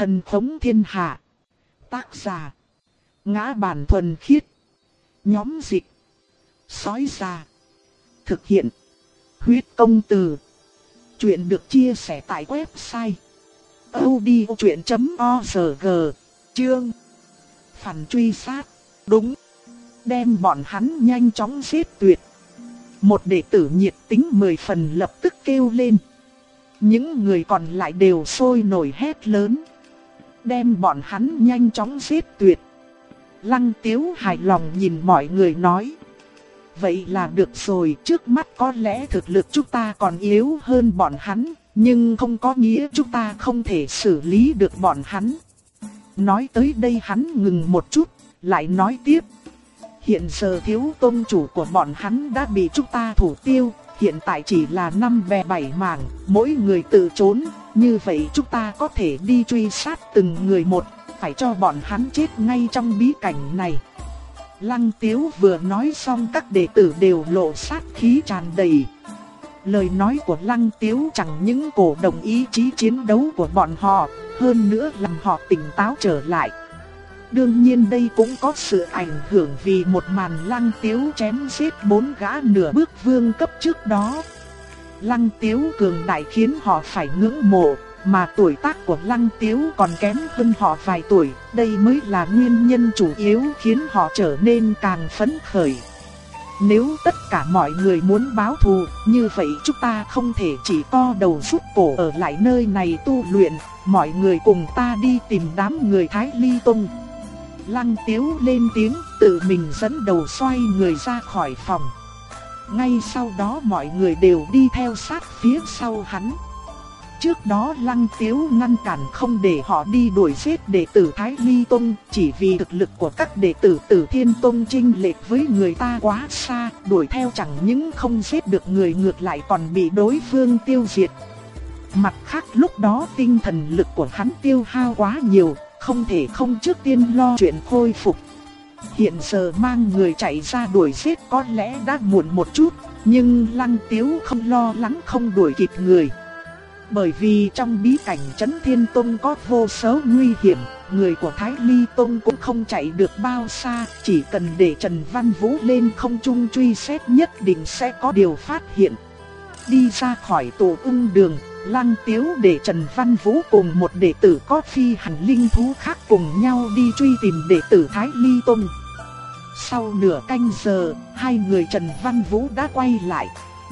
Thần khống thiên hạ. Tác giả: Ngã Bản Thuần Khiết. Nhóm dịch: Sói Già. Thực hiện: Huyết Công Từ. Chuyện được chia sẻ tại website audiochuyện.org. Chương: Phản truy sát. Đúng, đem bọn hắn nhanh chóng giết tuyệt. Một đệ tử nhiệt tính 10 phần lập tức kêu lên. Những người còn lại đều sôi nổi hét lớn. Đem bọn hắn nhanh chóng giết tuyệt. Lăng Tiếu hài lòng nhìn mọi người nói. Vậy là được rồi, trước mắt có lẽ thực lực chúng ta còn yếu hơn bọn hắn, nhưng không có nghĩa chúng ta không thể xử lý được bọn hắn. Nói tới đây hắn ngừng một chút, lại nói tiếp. Hiện giờ thiếu tôn chủ của bọn hắn đã bị chúng ta thủ tiêu, hiện tại chỉ là 5 bè 7 mảng, mỗi người tự trốn, như vậy chúng ta có thể đi truy sát từng người một, phải cho bọn hắn chết ngay trong bí cảnh này. Lăng Tiếu vừa nói xong các đệ tử đều lộ sát khí tràn đầy. Lời nói của Lăng Tiếu chẳng những cổ động ý chí chiến đấu của bọn họ, hơn nữa làm họ tỉnh táo trở lại. Đương nhiên đây cũng có sự ảnh hưởng vì một màn Lăng Tiếu chém giết 4 gã nửa bước vương cấp trước đó. Lăng Tiếu cường đại khiến họ phải ngưỡng mộ, mà tuổi tác của Lăng Tiếu còn kém hơn họ vài tuổi, đây mới là nguyên nhân chủ yếu khiến họ trở nên càng phấn khởi. Nếu tất cả mọi người muốn báo thù, như vậy chúng ta không thể chỉ co đầu rút cổ ở lại nơi này tu luyện, mọi người cùng ta đi tìm đám người Thái Ly Tông. Lăng Tiếu lên tiếng, tự mình dẫn đầu xoay người ra khỏi phòng. Ngay sau đó mọi người đều đi theo sát phía sau hắn. Trước đó Lăng Tiếu ngăn cản không để họ đi đuổi giết đệ tử Thái Ly Tông, chỉ vì thực lực của các đệ tử Tử Thiên Tông chênh lệch với người ta quá xa, đuổi theo chẳng những không giết được người ngược lại còn bị đối phương tiêu diệt. Mặt khác lúc đó tinh thần lực của hắn tiêu hao quá nhiều, không thể không trước tiên lo chuyện khôi phục. Hiện giờ mang người chạy ra đuổi giết có lẽ đã muộn một chút, nhưng Lăng Tiếu không lo lắng không đuổi kịp người. Bởi vì trong bí cảnh Chấn Thiên Tông có vô số nguy hiểm, người của Thái Ly Tông cũng không chạy được bao xa, chỉ cần để Trần Văn Vũ lên không trung truy xét nhất định sẽ có điều phát hiện. Đi ra khỏi tổ ung đường, Lăng Tiếu để Trần Văn Vũ cùng một đệ tử có phi hành linh thú khác cùng nhau đi truy tìm đệ tử Thái Ly Tông. Sau nửa canh giờ, hai người Trần Văn Vũ đã quay lại.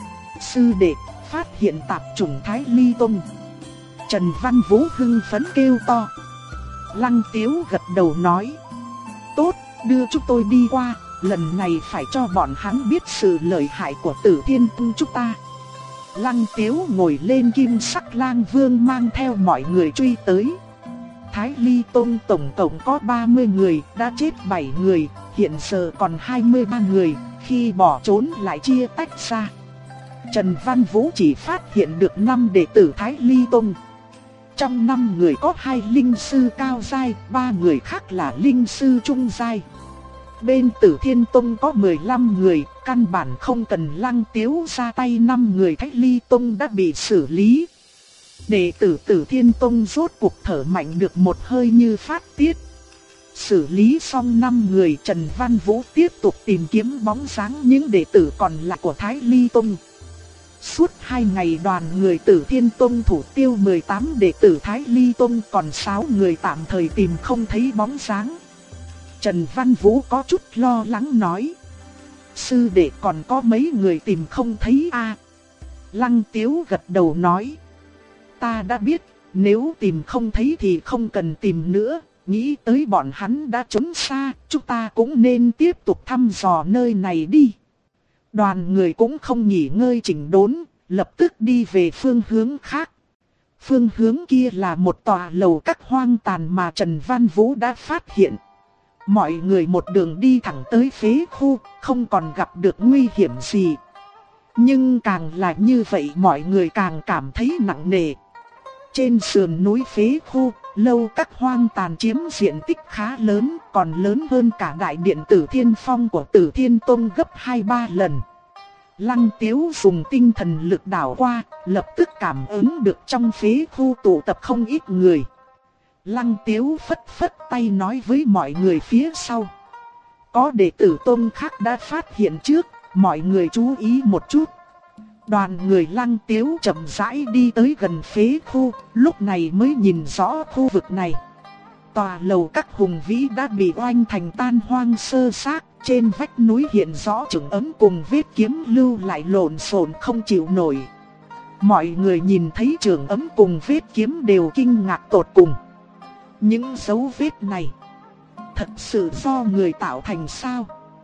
Sư đệ, phát hiện tạp chủng Thái Ly Tông. Trần Văn Vũ hưng phấn kêu to. Lăng Tiếu gật đầu nói. Tốt, đưa chúng tôi đi qua, lần này phải cho bọn hắn biết sự lợi hại của Tử Thiên Tông chúng ta. Lăng Tiếu ngồi lên kim sắc lang vương mang theo mọi người truy tới. Thái Ly Tông tổng cộng có 30 người, đã chết 7 người, hiện giờ còn 23 người, khi bỏ trốn lại chia tách ra. Trần Văn Vũ chỉ phát hiện được 5 đệ tử Thái Ly Tông. Trong 5 người có 2 linh sư cao giai, 3 người khác là linh sư trung giai. Bên Tử Thiên Tông có 15 người, căn bản không cần Lăng Tiếu ra tay, 5 người Thái Ly Tông đã bị xử lý. Đệ tử Tử Thiên Tông rốt cuộc thở mạnh được một hơi như phát tiết. Xử lý xong 5 người, Trần Văn Vũ tiếp tục tìm kiếm bóng dáng những đệ tử còn lại của Thái Ly Tông. Suốt 2 ngày đoàn người Tử Thiên Tông thủ tiêu 18 đệ tử Thái Ly Tông, còn 6 người tạm thời tìm không thấy bóng dáng. Trần Văn Vũ có chút lo lắng nói. Sư đệ còn có mấy người tìm không thấy a? Lăng Tiếu gật đầu nói. Ta đã biết, nếu tìm không thấy thì không cần tìm nữa, nghĩ tới bọn hắn đã trốn xa, chúng ta cũng nên tiếp tục thăm dò nơi này đi. Đoàn người cũng không nghỉ ngơi chỉnh đốn, lập tức đi về phương hướng khác. Phương hướng kia là một tòa lầu các hoang tàn mà Trần Văn Vũ đã phát hiện. Mọi người một đường đi thẳng tới phế khu, không còn gặp được nguy hiểm gì. Nhưng càng là như vậy mọi người càng cảm thấy nặng nề. Trên sườn núi phế khu, lâu các hoang tàn chiếm diện tích khá lớn, còn lớn hơn cả đại điện Tử Thiên Phong của Tử Thiên Tông gấp 2-3 lần. Lăng Tiếu dùng tinh thần lực đảo qua, lập tức cảm ứng được trong phế khu tụ tập không ít người. Lăng Tiếu phất phất tay nói với mọi người phía sau. Có đệ tử Tông khác đã phát hiện trước, mọi người chú ý một chút. Đoàn người Lăng Tiếu chậm rãi đi tới gần phế khu, lúc này mới nhìn rõ khu vực này. Tòa lầu các hùng vĩ đã bị oanh thành tan hoang sơ xác, trên vách núi hiện rõ chưởng ấm cùng vết kiếm lưu lại lộn xộn không chịu nổi. Mọi người nhìn thấy chưởng ấm cùng vết kiếm đều kinh ngạc tột cùng. Những dấu vết này thật sự do người tạo thành sao?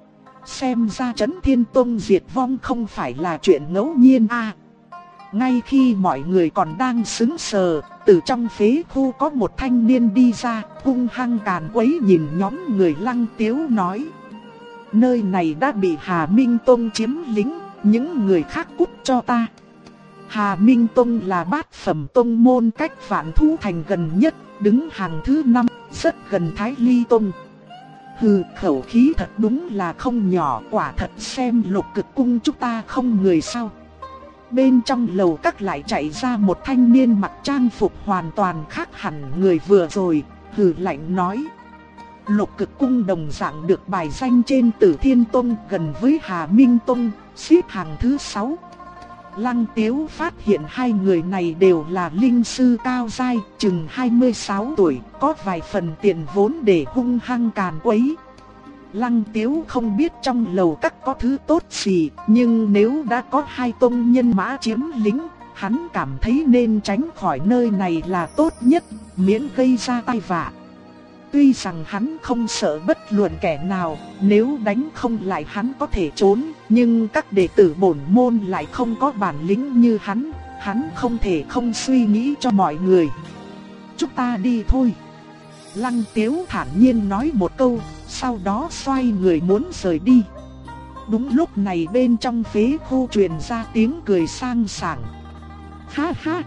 Xem ra Chấn Thiên Tông diệt vong không phải là chuyện ngẫu nhiên à. Ngay khi mọi người còn đang sững sờ, từ trong phế khu có một thanh niên đi ra, hung hăng càn quấy nhìn nhóm người Lăng Tiếu nói. Nơi này đã bị Hà Minh Tông chiếm lĩnh, những người khác cút cho ta. Hà Minh Tông là bát phẩm tông môn cách Vạn Thú Thành gần nhất, đứng hàng thứ 5, rất gần Thái Ly Tông. Hừ, khẩu khí thật đúng là không nhỏ, quả thật xem Lục Cực Cung chúng ta không người sao. Bên trong lầu các lại chạy ra một thanh niên mặc trang phục hoàn toàn khác hẳn người vừa rồi, hừ lạnh nói. Lục Cực Cung đồng dạng được bài danh trên Tử Thiên Tông, gần với Hà Minh Tông, xếp hàng thứ 6. Lăng Tiếu phát hiện hai người này đều là linh sư cao giai, chừng 26 tuổi, có vài phần tiền vốn để hung hăng càn quấy. Lăng Tiếu không biết trong lầu các có thứ tốt gì, nhưng nếu đã có hai tông nhân mã chiếm lĩnh, hắn cảm thấy nên tránh khỏi nơi này là tốt nhất, miễn gây ra tai vạ. Tuy rằng hắn không sợ bất luận kẻ nào, nếu đánh không lại hắn có thể trốn, nhưng các đệ tử bổn môn lại không có bản lĩnh như hắn không thể không suy nghĩ cho mọi người. Chúng ta đi thôi. Lăng Tiếu thản nhiên nói một câu, sau đó xoay người muốn rời đi. Đúng lúc này bên trong phế khu truyền ra tiếng cười sang sảng. Ha ha,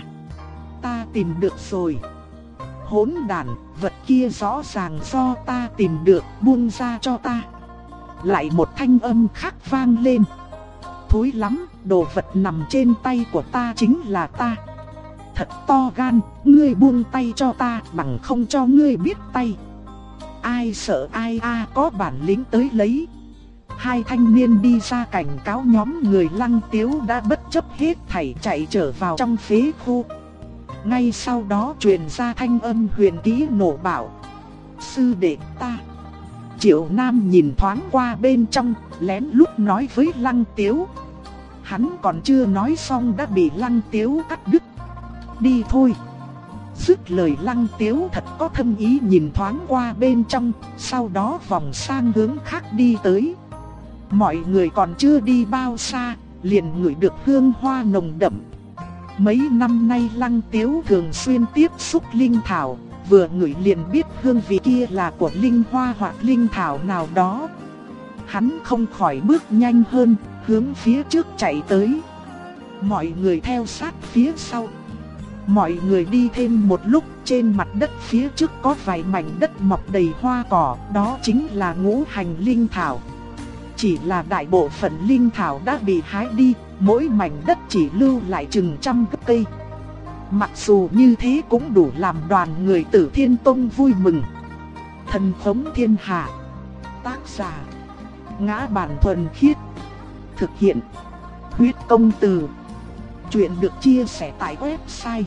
ta tìm được rồi. Hỗn đản, vật kia rõ ràng do ta tìm được, buông ra cho ta. Lại một thanh âm khác vang lên. Thối lắm, đồ vật nằm trên tay của ta chính là ta. Thật to gan, ngươi buông tay cho ta, bằng không cho ngươi biết tay. Ai sợ ai a, có bản lĩnh tới lấy. Hai thanh niên đi ra cảnh cáo nhóm người Lăng Tiếu đã bất chấp hết thảy chạy trở vào trong phế khu. Ngay sau đó truyền ra thanh âm huyền ký nổ bảo. Sư đệ ta. Triệu Nam nhìn thoáng qua bên trong, lén lút nói với Lăng Tiếu. Hắn còn chưa nói xong đã bị Lăng Tiếu cắt đứt. Đi thôi. Dứt lời Lăng Tiếu thật có thâm ý nhìn thoáng qua bên trong, sau đó vòng sang hướng khác đi tới. Mọi người còn chưa đi bao xa, liền ngửi được hương hoa nồng đậm. Mấy năm nay Lăng Tiếu thường xuyên tiếp xúc linh thảo, vừa ngửi liền biết hương vị kia là của linh hoa hoặc linh thảo nào đó. Hắn không khỏi bước nhanh hơn, hướng phía trước chạy tới. Mọi người theo sát phía sau. Mọi người đi thêm một lúc, trên mặt đất phía trước có vài mảnh đất mọc đầy hoa cỏ, đó chính là ngũ hành linh thảo. Chỉ là đại bộ phận linh thảo đã bị hái đi, mỗi mảnh đất chỉ lưu lại chừng trăm gốc cây. Mặc dù như thế cũng đủ làm đoàn người Tử Thiên Tông vui mừng. Thần Phóng Thiên Hạ. Tác giả Ngã Bản Thuần Khiết. Thực hiện Huyết Công Từ. Chuyện được chia sẻ tại website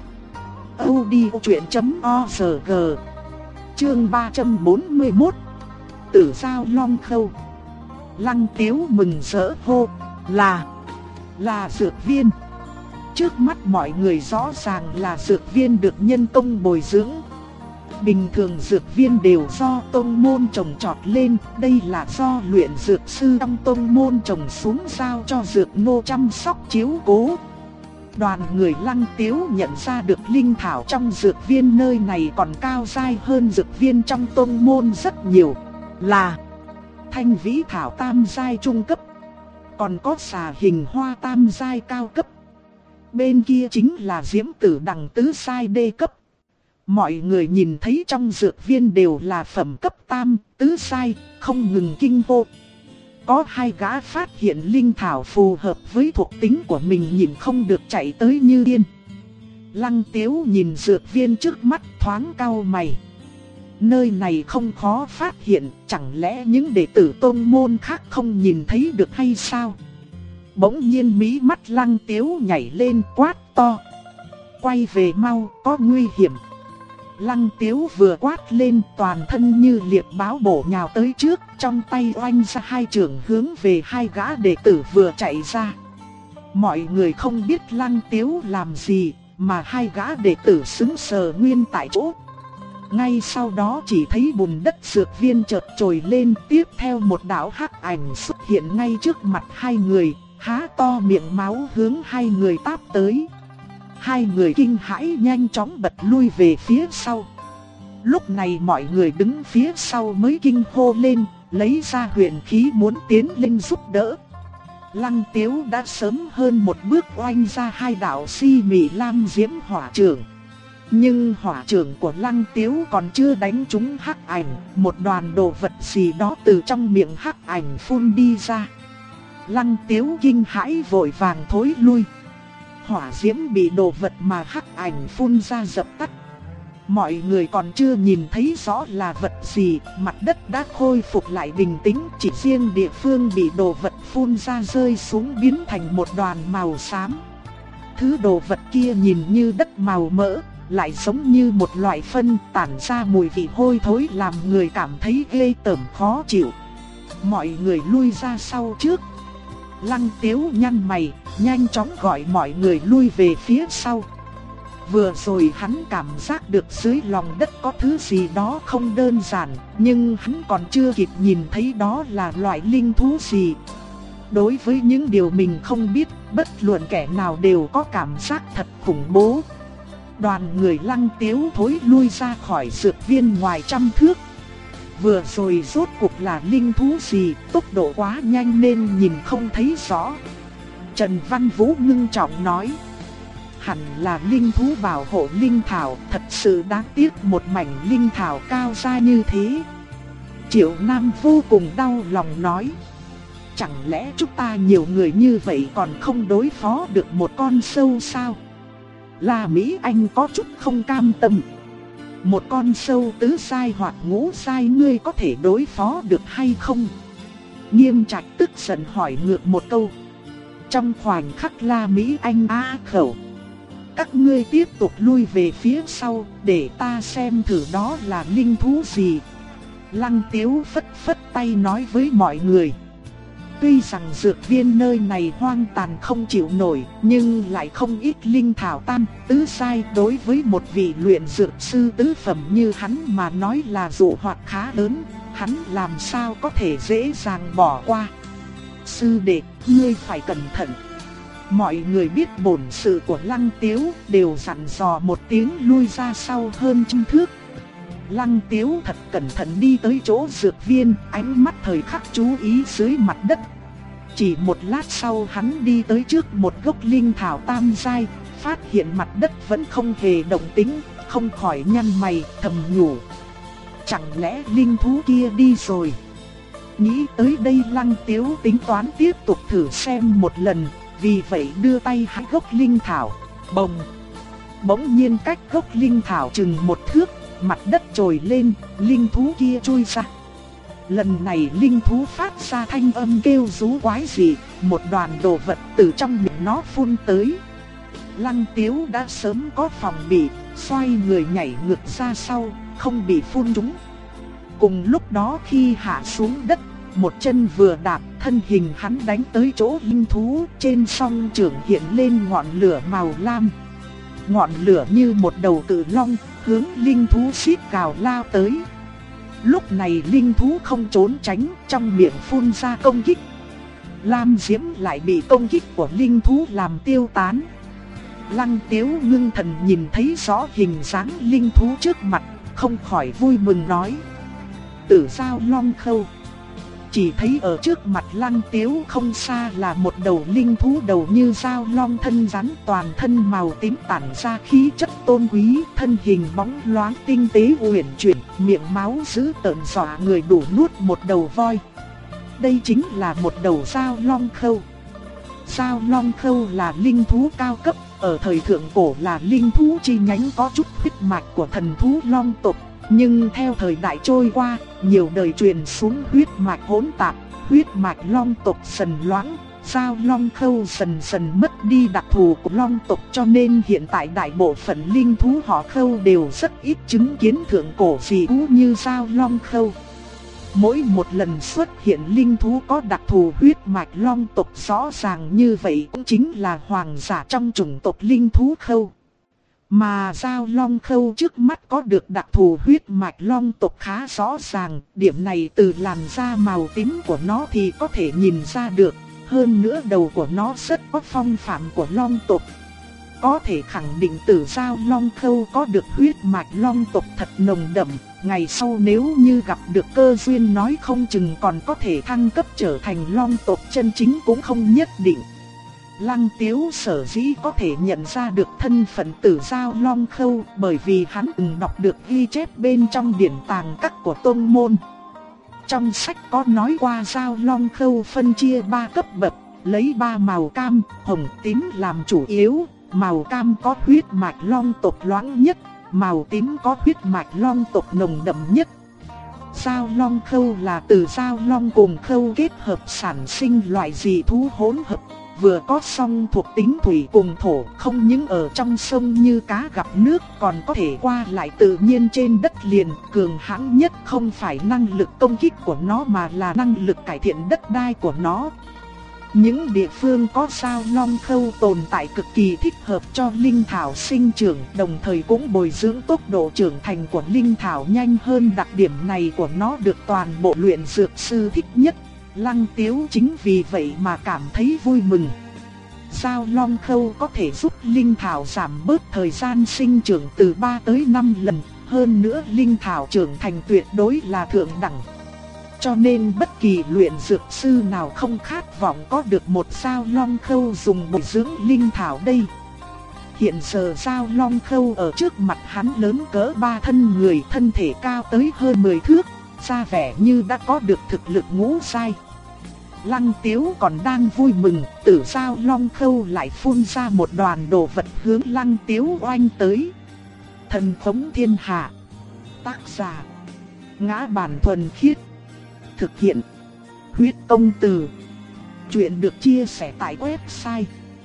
audiochuyện.org. Chương 341. Tử Giao Long Khâu. Lăng Tiếu mừng rỡ hô, là dược viên. Trước mắt mọi người rõ ràng là dược viên được nhân công bồi dưỡng. Bình thường dược viên đều do tông môn trồng trọt lên, đây là do luyện dược sư trong tông môn trồng xuống giao cho dược nô chăm sóc chiếu cố. Đoàn người Lăng Tiếu nhận ra được linh thảo trong dược viên nơi này còn cao giai hơn dược viên trong tông môn rất nhiều, là Thanh Vĩ thảo tam giai trung cấp, còn có xà hình hoa tam giai cao cấp. Bên kia chính là Diễm Tử Đằng tứ giai đê cấp. Mọi người nhìn thấy trong dược viên đều là phẩm cấp tam, tứ giai, không ngừng kinh hô. Có hai gã phát hiện linh thảo phù hợp với thuộc tính của mình nhìn không được chạy tới như điên. Lăng Tiếu nhìn dược viên trước mắt thoáng cau mày. Nơi này không khó phát hiện, chẳng lẽ những đệ tử tôn môn khác không nhìn thấy được hay sao? Bỗng nhiên mí mắt Lăng Tiếu nhảy lên quát to. Quay về mau, có nguy hiểm. Lăng Tiếu vừa quát lên, toàn thân như liệp báo bổ nhào tới trước, trong tay oanh ra hai chưởng hướng về hai gã đệ tử vừa chạy ra. Mọi người không biết Lăng Tiếu làm gì, mà hai gã đệ tử sững sờ nguyên tại chỗ. Ngay sau đó chỉ thấy bùn đất dược viên chợt trồi lên, tiếp theo một đạo hắc ảnh xuất hiện ngay trước mặt hai người, há to miệng máu hướng hai người táp tới. Hai người kinh hãi nhanh chóng bật lui về phía sau. Lúc này mọi người đứng phía sau mới kinh hô lên, lấy ra huyền khí muốn tiến lên giúp đỡ. Lăng Tiếu đã sớm hơn một bước oanh ra hai đạo si mị lam diễm hỏa chưởng. Nhưng hỏa chưởng của Lăng Tiếu còn chưa đánh trúng hắc ảnh, một đoàn đồ vật gì đó từ trong miệng hắc ảnh phun đi ra. Lăng Tiếu kinh hãi vội vàng thối lui. Hỏa diễm bị đồ vật mà hắc ảnh phun ra dập tắt. Mọi người còn chưa nhìn thấy rõ là vật gì, mặt đất đã khôi phục lại bình tĩnh, chỉ riêng địa phương bị đồ vật phun ra rơi xuống biến thành một đoàn màu xám. Thứ đồ vật kia nhìn như đất màu mỡ, lại giống như một loại phân tản ra mùi vị hôi thối làm người cảm thấy ghê tởm khó chịu. Mọi người lui ra sau trước. Lăng Tiếu nhăn mày, nhanh chóng gọi mọi người lui về phía sau. Vừa rồi hắn cảm giác được dưới lòng đất có thứ gì đó không đơn giản, nhưng hắn còn chưa kịp nhìn thấy đó là loại linh thú gì. Đối với những điều mình không biết, bất luận kẻ nào đều có cảm giác thật khủng bố. Đoàn người Lăng Tiếu thối lui ra khỏi dược viên ngoài trăm thước. Vừa rồi rốt cuộc là linh thú gì, tốc độ quá nhanh nên nhìn không thấy rõ. Trần Văn Vũ ngưng trọng nói. Hẳn là linh thú bảo hộ linh thảo, thật sự đáng tiếc một mảnh linh thảo cao gia như thế. Triệu Nam vô cùng đau lòng nói. Chẳng lẽ chúng ta nhiều người như vậy còn không đối phó được một con sâu sao? La Mỹ Anh có chút không cam tâm. Một con sâu tứ sai hoặc ngũ sai ngươi có thể đối phó được hay không? Nghiêm Trạch tức giận hỏi ngược một câu. Trong khoảnh khắc La Mỹ Anh á khẩu. Các ngươi tiếp tục lui về phía sau để ta xem thử đó là linh thú gì. Lăng Tiếu phất phất tay nói với mọi người. Tuy rằng dược viên nơi này hoang tàn không chịu nổi, nhưng lại không ít linh thảo tam, tứ sai, đối với một vị luyện dược sư tứ phẩm như hắn mà nói là dụ hoặc khá lớn, hắn làm sao có thể dễ dàng bỏ qua. Sư đệ, ngươi phải cẩn thận. Mọi người biết bổn sự của Lăng Tiếu, đều dặn dò một tiếng lui ra sau hơn trăm thước. Lăng Tiếu thật cẩn thận đi tới chỗ dược viên, ánh mắt thời khắc chú ý dưới mặt đất. Chỉ một lát sau hắn đi tới trước một gốc linh thảo tam giai, phát hiện mặt đất vẫn không hề động tĩnh, không khỏi nhăn mày thầm nhủ. Chẳng lẽ linh thú kia đi rồi? Nghĩ tới đây Lăng Tiếu tính toán tiếp tục thử xem một lần, vì vậy đưa tay hái gốc linh thảo, bồng. Bỗng nhiên cách gốc linh thảo chừng một thước, mặt đất trồi lên, linh thú kia chui ra. Lần này linh thú phát ra thanh âm kêu rú quái dị, một đoàn đồ vật từ trong miệng nó phun tới. Lăng Tiếu đã sớm có phòng bị, xoay người nhảy ngược ra sau, không bị phun trúng. Cùng lúc đó khi hạ xuống đất, một chân vừa đạp, thân hình hắn đánh tới chỗ linh thú, trên song chưởng hiện lên ngọn lửa màu lam. Ngọn lửa như một đầu cự long, hướng linh thú xít gào lao tới. Lúc này linh thú không trốn tránh, trong miệng phun ra công kích. Lam diễm lại bị công kích của linh thú làm tiêu tán. Lăng Tiếu ngưng thần nhìn thấy rõ hình dáng linh thú trước mặt, không khỏi vui mừng nói. Tử Giao Long Khâu. Chỉ thấy ở trước mặt Lăng Tiếu không xa là một đầu linh thú đầu như dao long thân rắn, toàn thân màu tím tản ra khí chất tôn quý, thân hình bóng loáng tinh tế uyển chuyển, miệng máu dữ tợn dọa người đủ nuốt một đầu voi. Đây chính là một đầu dao long khâu. Dao long khâu là linh thú cao cấp, ở thời thượng cổ là linh thú chi nhánh có chút huyết mạch của thần thú long tộc. Nhưng theo thời đại trôi qua, nhiều đời truyền xuống huyết mạch hỗn tạp, huyết mạch long tộc dần loãng, Dao Long Khâu dần dần mất đi đặc thù của long tộc, cho nên hiện tại đại bộ phận linh thú họ Khâu đều rất ít chứng kiến thượng cổ dị thú như Dao Long Khâu. Mỗi một lần xuất hiện linh thú có đặc thù huyết mạch long tộc rõ ràng như vậy cũng chính là hoàng giả trong chủng tộc linh thú Khâu. Mà Dao Long Khâu trước mắt có được đặc thù huyết mạch long tộc khá rõ ràng, điểm này từ làn da màu tím của nó thì có thể nhìn ra được. Hơn nữa đầu của nó rất có phong phạm của long tộc. Có thể khẳng định từ Dao Long Khâu có được huyết mạch long tộc thật nồng đậm. Ngày sau nếu như gặp được cơ duyên nói không chừng còn có thể thăng cấp trở thành long tộc chân chính cũng không nhất định. Lăng Tiếu sở dĩ có thể nhận ra được thân phận tử Dao Long Khâu bởi vì hắn từng đọc được ghi chép bên trong điển tàng các của tôn môn. Trong sách có nói qua Dao Long Khâu phân chia 3 cấp bậc, lấy 3 màu cam, hồng, tím làm chủ yếu. Màu cam có huyết mạch long tộc loãng nhất, màu tím có huyết mạch long tộc nồng đậm nhất. Dao Long Khâu là từ Dao Long cùng Khâu kết hợp sản sinh loại dị thú hỗn hợp, vừa có song thuộc tính thủy cùng thổ, không những ở trong sông như cá gặp nước còn có thể qua lại tự nhiên trên đất liền. Cường hãn nhất không phải năng lực công kích của nó mà là năng lực cải thiện đất đai của nó. Những địa phương có Dao Long Khâu tồn tại cực kỳ thích hợp cho linh thảo sinh trưởng, đồng thời cũng bồi dưỡng tốc độ trưởng thành của linh thảo nhanh hơn. Đặc điểm này của nó được toàn bộ luyện dược sư thích nhất. Lăng Tiếu chính vì vậy mà cảm thấy vui mừng. Dao Long Khâu có thể giúp linh thảo giảm bớt thời gian sinh trưởng từ 3 tới 5 lần, hơn nữa linh thảo trưởng thành tuyệt đối là thượng đẳng. Cho nên bất kỳ luyện dược sư nào không khát vọng có được một Dao Long Khâu dùng bồi dưỡng linh thảo đây. Hiện giờ Dao Long Khâu ở trước mặt hắn lớn cỡ 3 thân người, thân thể cao tới hơn 10 thước, ra vẻ như đã có được thực lực ngũ giai. Lăng Tiếu còn đang vui mừng, tử Dao Long Khâu lại phun ra một đoàn đồ vật hướng Lăng Tiếu oanh tới. Thần Phóng Thiên Hạ. Tác giả: Ngã Bản Thuần Khiết. Thực hiện: Huyết Công Từ. Chuyện được chia sẻ tại website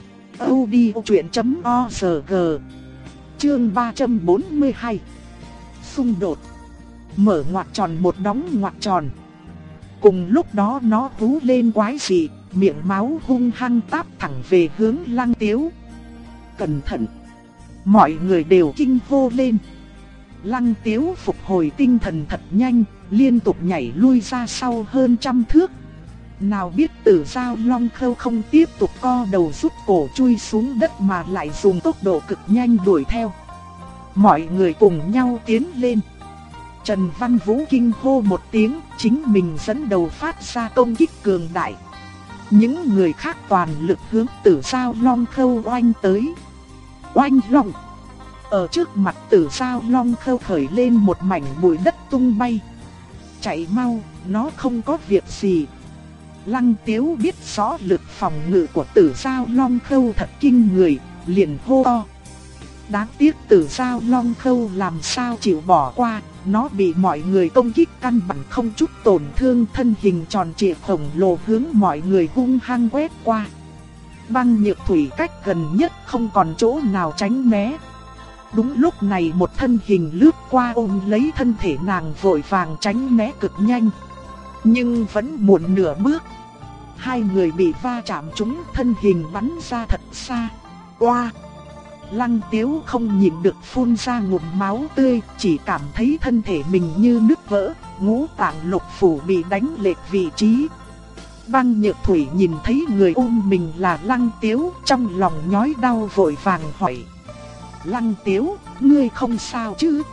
audiochuyện.org. Chương 342. Xung đột. Mở ngoặc tròn một đóng ngoặc tròn. Cùng lúc đó nó hú lên quái dị, miệng máu hung hăng táp thẳng về hướng Lăng Tiếu. Cẩn thận! Mọi người đều kinh hô lên. Lăng Tiếu phục hồi tinh thần thật nhanh, liên tục nhảy lui ra sau hơn 100 thước. Nào biết tử Dao Long Khâu không tiếp tục co đầu rút cổ chui xuống đất mà lại dùng tốc độ cực nhanh đuổi theo. Mọi người cùng nhau tiến lên. Trần Văn Vũ kinh hô một tiếng, chính mình dẫn đầu phát ra công kích cường đại. Những người khác toàn lực hướng tử Dao Long Khâu oanh tới. Oanh long! Ở trước mặt tử Dao Long Khâu khởi lên một mảnh bụi đất tung bay. Chạy mau, nó không có việc gì. Lăng Tiếu biết rõ lực phòng ngự của tử Dao Long Khâu thật kinh người, liền hô to. Đáng tiếc tử Dao Long Khâu làm sao chịu bỏ qua, nó bị mọi người công kích căn bản không chút tổn thương, thân hình tròn trịa khổng lồ hướng mọi người hung hăng quét qua. Băng Nhược Thủy cách gần nhất không còn chỗ nào tránh né. Đúng lúc này một thân hình lướt qua ôm lấy thân thể nàng, vội vàng tránh né cực nhanh. Nhưng vẫn muộn nửa bước. Hai người bị va chạm trúng, thân hình bắn ra thật xa. Oa! Lăng Tiếu không nhịn được phun ra ngụm máu tươi, chỉ cảm thấy thân thể mình như nứt vỡ, ngũ tạng lục phủ bị đánh lệch vị trí. Băng Nhược Thủy nhìn thấy người ôm mình là Lăng Tiếu, trong lòng nhói đau vội vàng hỏi. Lăng Tiếu, ngươi không sao chứ?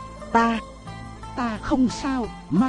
Ta không sao,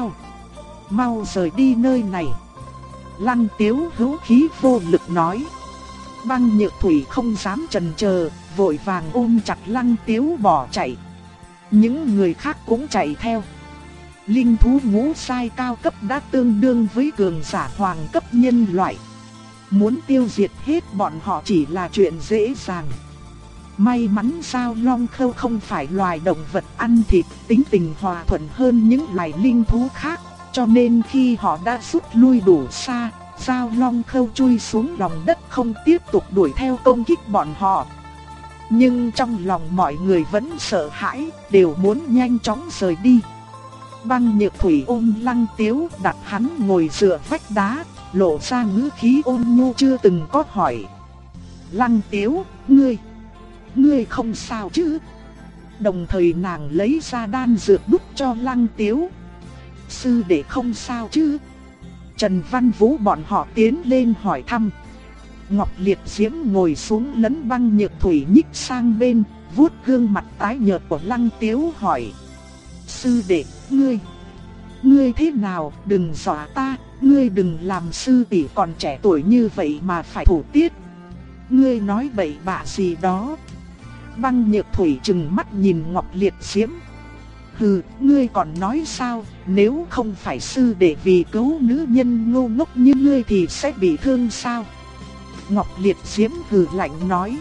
mau rời đi nơi này. Lăng Tiếu hữu khí vô lực nói. Băng Nhược Thủy không dám chần chờ, vội vàng ôm chặt Lăng Tiếu bỏ chạy. Những người khác cũng chạy theo. Linh thú ngũ giai cao cấp đã tương đương với cường giả hoàng cấp nhân loại. Muốn tiêu diệt hết bọn họ chỉ là chuyện dễ dàng. May mắn Giao Long Khâu không phải loài động vật ăn thịt, tính tình hòa thuận hơn những loài linh thú khác, cho nên khi họ đã rút lui đủ xa, Giao Long Khâu chui xuống lòng đất không tiếp tục đuổi theo công kích bọn họ. Nhưng trong lòng mọi người vẫn sợ hãi, đều muốn nhanh chóng rời đi. Băng Nhược Thủy ôm Lăng Tiếu, đặt hắn ngồi dựa vách đá, lộ ra ngữ khí ôn nhu chưa từng có hỏi: Lăng Tiếu, ngươi không sao chứ? Đồng thời nàng lấy ra đan dược đút cho Lăng Tiếu. Sư đệ không sao chứ? Trần Văn Vũ bọn họ tiến lên hỏi thăm. Ngọc Liệt Diễm ngồi xuống lấn Băng Nhược Thủy nhích sang bên, vuốt gương mặt tái nhợt của Lăng Tiếu hỏi: Sư đệ, ngươi thế nào? Đừng dọa ta, ngươi đừng làm sư tỷ còn trẻ tuổi như vậy mà phải thủ tiết. Ngươi nói bậy bạ gì đó? Băng Nhược Thủy trừng mắt nhìn Ngọc Liệt Diễm. Hừ, ngươi còn nói sao? Nếu không phải sư đệ vì cứu nữ nhân ngu ngốc như ngươi thì sẽ bị thương sao? Ngọc Liệt Diễm hừ lạnh nói: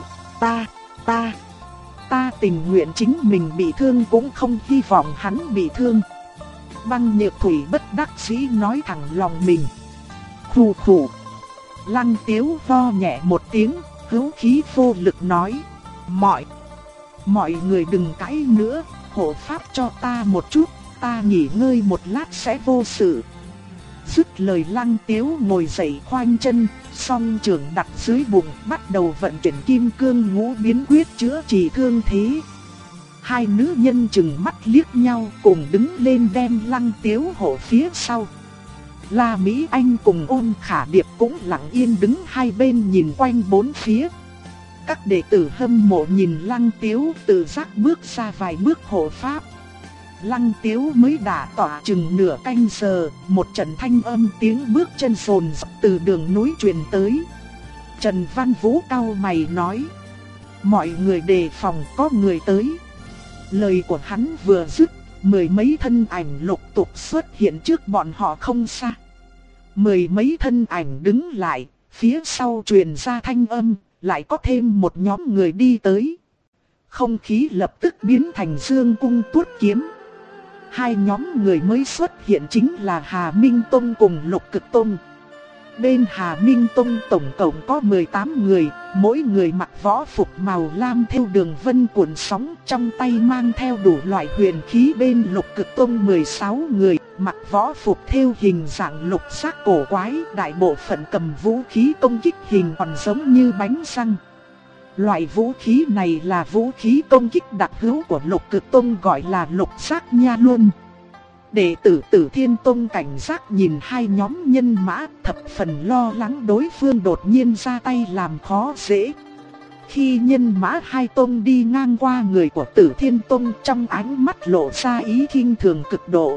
Ta tình nguyện chính mình bị thương cũng không hy vọng hắn bị thương. Băng Nhược Thủy bất đắc dĩ nói thẳng lòng mình. Khù khù. Lăng Tiếu ho nhẹ một tiếng, hữu khí vô lực nói: Mọi người đừng cãi nữa, hộ pháp cho ta một chút, ta nghỉ ngơi một lát sẽ vô sự. Dứt lời Lăng Tiếu ngồi dậy khoanh chân, song trường đặt dưới bụng, bắt đầu vận chuyển Kim Cương Ngũ Biến Quyết chữa trị thương thế. Hai nữ nhân chừng mắt liếc nhau cùng đứng lên đem Lăng Tiếu hộ phía sau. La Mỹ Anh cùng Ôn Khả Điệp cũng lặng yên đứng hai bên nhìn quanh bốn phía. Các đệ tử hâm mộ nhìn Lăng Tiếu tự giác bước ra vài bước hộ pháp. Lăng Tiếu mới đã tỏa chừng nửa canh giờ, một trận thanh âm tiếng bước chân sồn sộc từ đường núi truyền tới. Trần Văn Vũ cau mày nói: Mọi người đề phòng có người tới. Lời của hắn vừa dứt, mười mấy thân ảnh lục tục xuất hiện trước bọn họ không xa. Mười mấy thân ảnh đứng lại, phía sau truyền ra thanh âm, lại có thêm một nhóm người đi tới. Không khí lập tức biến thành Dương Cung Tuốt Kiếm. Hai nhóm người mới xuất hiện chính là Hà Minh Tông cùng Lục Cực Tông. Bên Hà Minh Tông tổng cộng có 18 người, mỗi người mặc võ phục màu lam theo đường vân cuộn sóng, trong tay mang theo đủ loại huyền khí. Bên Lục Cực Tông 16 người, mặc võ phục theo hình dạng lục giác cổ quái, đại bộ phận cầm vũ khí công kích hình còn giống như bánh răng. Loại vũ khí này là vũ khí công kích đặc hữu của Lục Cực Tông, gọi là lục giác nha luân. Đệ tử Tử Thiên Tông cảnh giác nhìn hai nhóm nhân mã, thập phần lo lắng đối phương đột nhiên ra tay làm khó dễ. Khi nhân mã hai tông đi ngang qua người của Tử Thiên Tông, trong ánh mắt lộ ra ý khinh thường cực độ.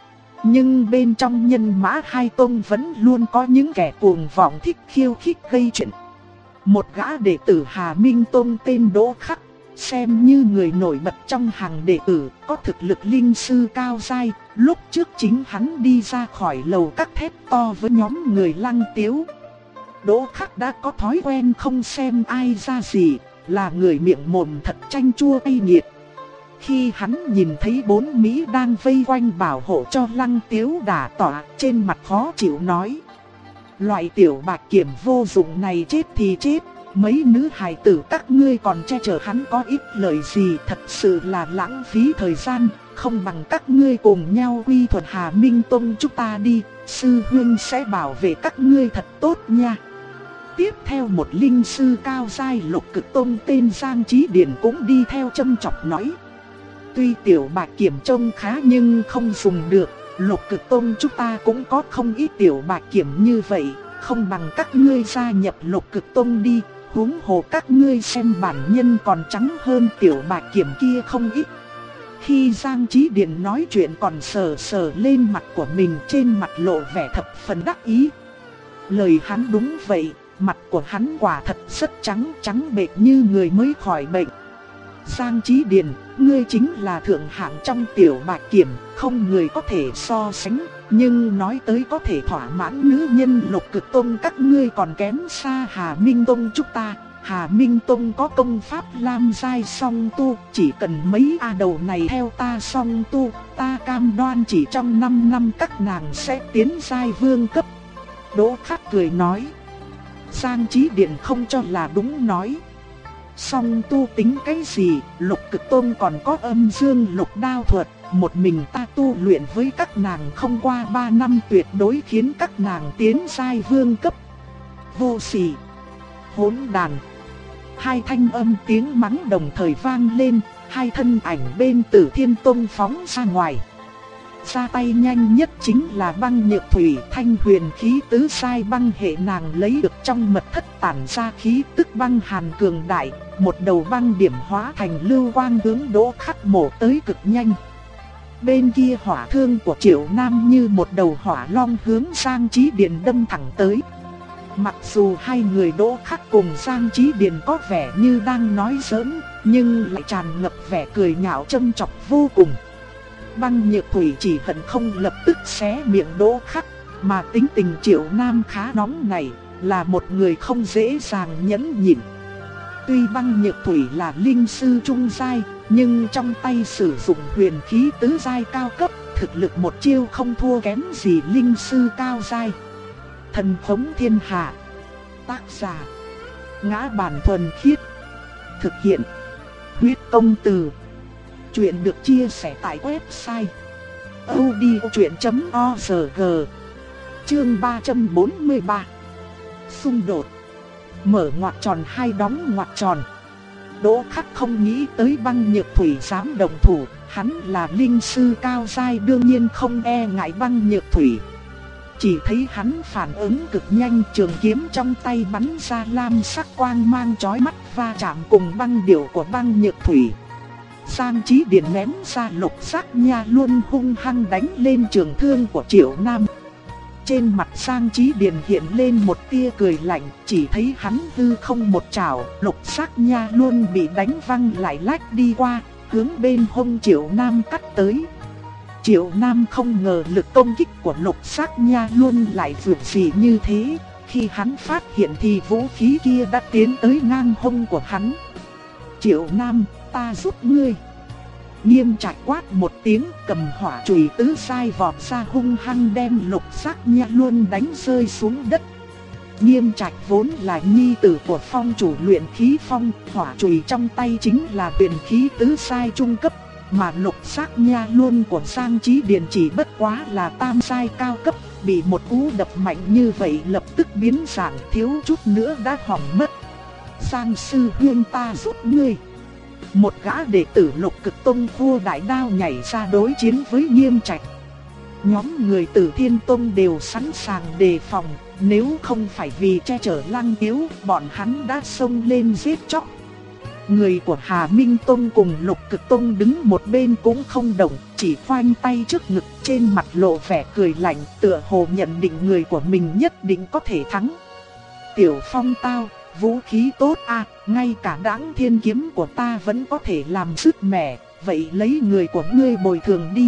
Nhưng bên trong nhân mã hai tông vẫn luôn có những kẻ cuồng vọng thích khiêu khích gây chuyện. Một gã đệ tử Hà Minh Tông tên Đỗ Khắc, xem như người nổi bật trong hàng đệ tử, có thực lực linh sư cao dai. Lúc trước chính hắn đi ra khỏi lầu các thét to với nhóm người Lăng Tiếu. Đỗ Khắc đã có thói quen không xem ai ra gì, là người miệng mồm thật chanh chua cay nghiệt. Khi hắn nhìn thấy bốn Mỹ đang vây quanh bảo hộ cho Lăng Tiếu đả tọa, trên mặt khó chịu nói: Loại tiểu bạch kiểm vô dụng này chết thì chết, mấy nữ hài tử các ngươi còn che chở hắn có ích lợi gì, thật sự là lãng phí thời gian. Không bằng các ngươi cùng nhau quy thuận Hà Minh Tông chúng ta đi, sư huynh sẽ bảo vệ các ngươi thật tốt nha. Tiếp theo một linh sư cao giai Lục Cực Tông tên Giang Chí Điển cũng đi theo châm chọc nói: Tuy tiểu bạch kiểm trông khá nhưng không dùng được, Lục Cực Tông chúng ta cũng có không ít tiểu bạch kiểm như vậy, không bằng các ngươi gia nhập Lục Cực Tông đi, huống hồ các ngươi xem bản nhân còn trắng hơn tiểu bạch kiểm kia không ít. Khi Giang Chí Điển nói chuyện còn sờ sờ lên mặt của mình, trên mặt lộ vẻ thập phần đắc ý. Lời hắn đúng vậy, mặt của hắn quả thật rất trắng bệch như người mới khỏi bệnh. Giang Chí Điển, ngươi chính là thượng hạng trong tiểu bạch kiểm, không người có thể so sánh. Nhưng nói tới có thể thỏa mãn nữ nhân Lục Cực Tông các ngươi còn kém xa Hà Minh Tông chúng ta. Hà Minh Tông có công pháp Lam giai song tu, chỉ cần mấy A đầu này theo ta song tu, ta cam đoan chỉ trong 5 năm các nàng sẽ tiến giai vương cấp. Đỗ Khắc cười nói. Giang Chí Điện không cho là đúng nói. Song tu tính cái gì, Lục Cực Tôn còn có âm dương lục đao thuật, một mình ta tu luyện với các nàng không qua 3 năm tuyệt đối khiến các nàng tiến giai vương cấp. Vô sỉ, hỗn đàn. Hai thanh âm tiếng mắng đồng thời vang lên, hai thân ảnh bên Tử Thiên Tông phóng ra ngoài. Ra tay nhanh nhất chính là Băng Nhược Thủy, thanh huyền khí tứ sai băng hệ nàng lấy được trong mật thất tản ra khí tức băng hàn cường đại, một đầu băng điểm hóa thành lưu quang hướng Đỗ Khắc mổ tới cực nhanh. Bên kia hỏa thương của Triệu Nam như một đầu hỏa long hướng Giang Chí Điện đâm thẳng tới. Mặc dù hai người Đỗ Khắc cùng Giang Chí Điện có vẻ như đang nói giỡn, nhưng lại tràn ngập vẻ cười nhạo châm chọc vô cùng. Băng Nhược Thủy chỉ hận không lập tức xé miệng Đỗ Khắc, mà tính tình Triệu Nam khá nóng này, là một người không dễ dàng nhẫn nhịn. Tuy Băng Nhược Thủy là linh sư trung giai, nhưng trong tay sử dụng huyền khí tứ giai cao cấp, thực lực một chiêu không thua kém gì linh sư cao giai. Thần thống thiên hạ. Tác giả: Ngã Bản Thuần Khiết. Thực hiện: Huyết Công Từ. Chuyện được chia sẻ tại website audiochuyện.org. Chương 343. Xung đột. Mở ngoặc tròn hay đóng ngoặc tròn. Đỗ Khắc không nghĩ tới Băng Nhược Thủy dám động thủ, hắn là linh sư cao giai đương nhiên không e ngại Băng Nhược Thủy. Chỉ thấy hắn phản ứng cực nhanh, trường kiếm trong tay bắn ra lam sắc quang mang chói mắt va chạm cùng băng điểu của Băng Nhược Thủy. Giang Chí Điện ném ra lục sắc nha luân hung hăng đánh lên trường thương của Triệu Nam. Trên mặt Giang Chí Điện hiện lên một tia cười lạnh, chỉ thấy hắn hư không một chảo, lục sắc nha luân bị đánh văng lại lách đi qua, hướng bên hông Triệu Nam cắt tới. Triệu Nam không ngờ lực công kích của lục sắc nha luân lại vượt dị như thế, khi hắn phát hiện thì vũ khí kia đã tiến tới ngang hông của hắn. Triệu Nam, ta giúp ngươi. Nghiêm Trạch quát một tiếng, cầm hỏa chùy tứ sai vọt ra hung hăng đem lục sắc nha luân đánh rơi xuống đất. Nghiêm Trạch vốn là nhi tử của phong chủ luyện khí phong, hỏa chùy trong tay chính là huyền khí tứ sai trung cấp, mà lục sắc nha luân của Giang Chí Điện chỉ bất quá là tam sai cao cấp, bị một cú đập mạnh như vậy lập tức biến dạng, thiếu chút nữa đã hỏng mất. Giang sư huynh, ta giúp ngươi. Một gã đệ tử Lục Cực Tông khua đại đao nhảy ra đối chiến với Nghiêm Trạch. Nhóm người Tử Thiên Tông đều sẵn sàng đề phòng, nếu không phải vì che chở Lăng Tiếu, bọn hắn đã xông lên giết chóc. Người của Hà Minh Tông cùng Lục Cực Tông đứng một bên cũng không động, chỉ khoanh tay trước ngực, trên mặt lộ vẻ cười lạnh, tựa hồ nhận định người của mình nhất định có thể thắng. Tiểu Phong tao, vũ khí tốt à, ngay cả Đãng Thiên kiếm của ta vẫn có thể làm sứt mẻ, vậy lấy người của ngươi bồi thường đi.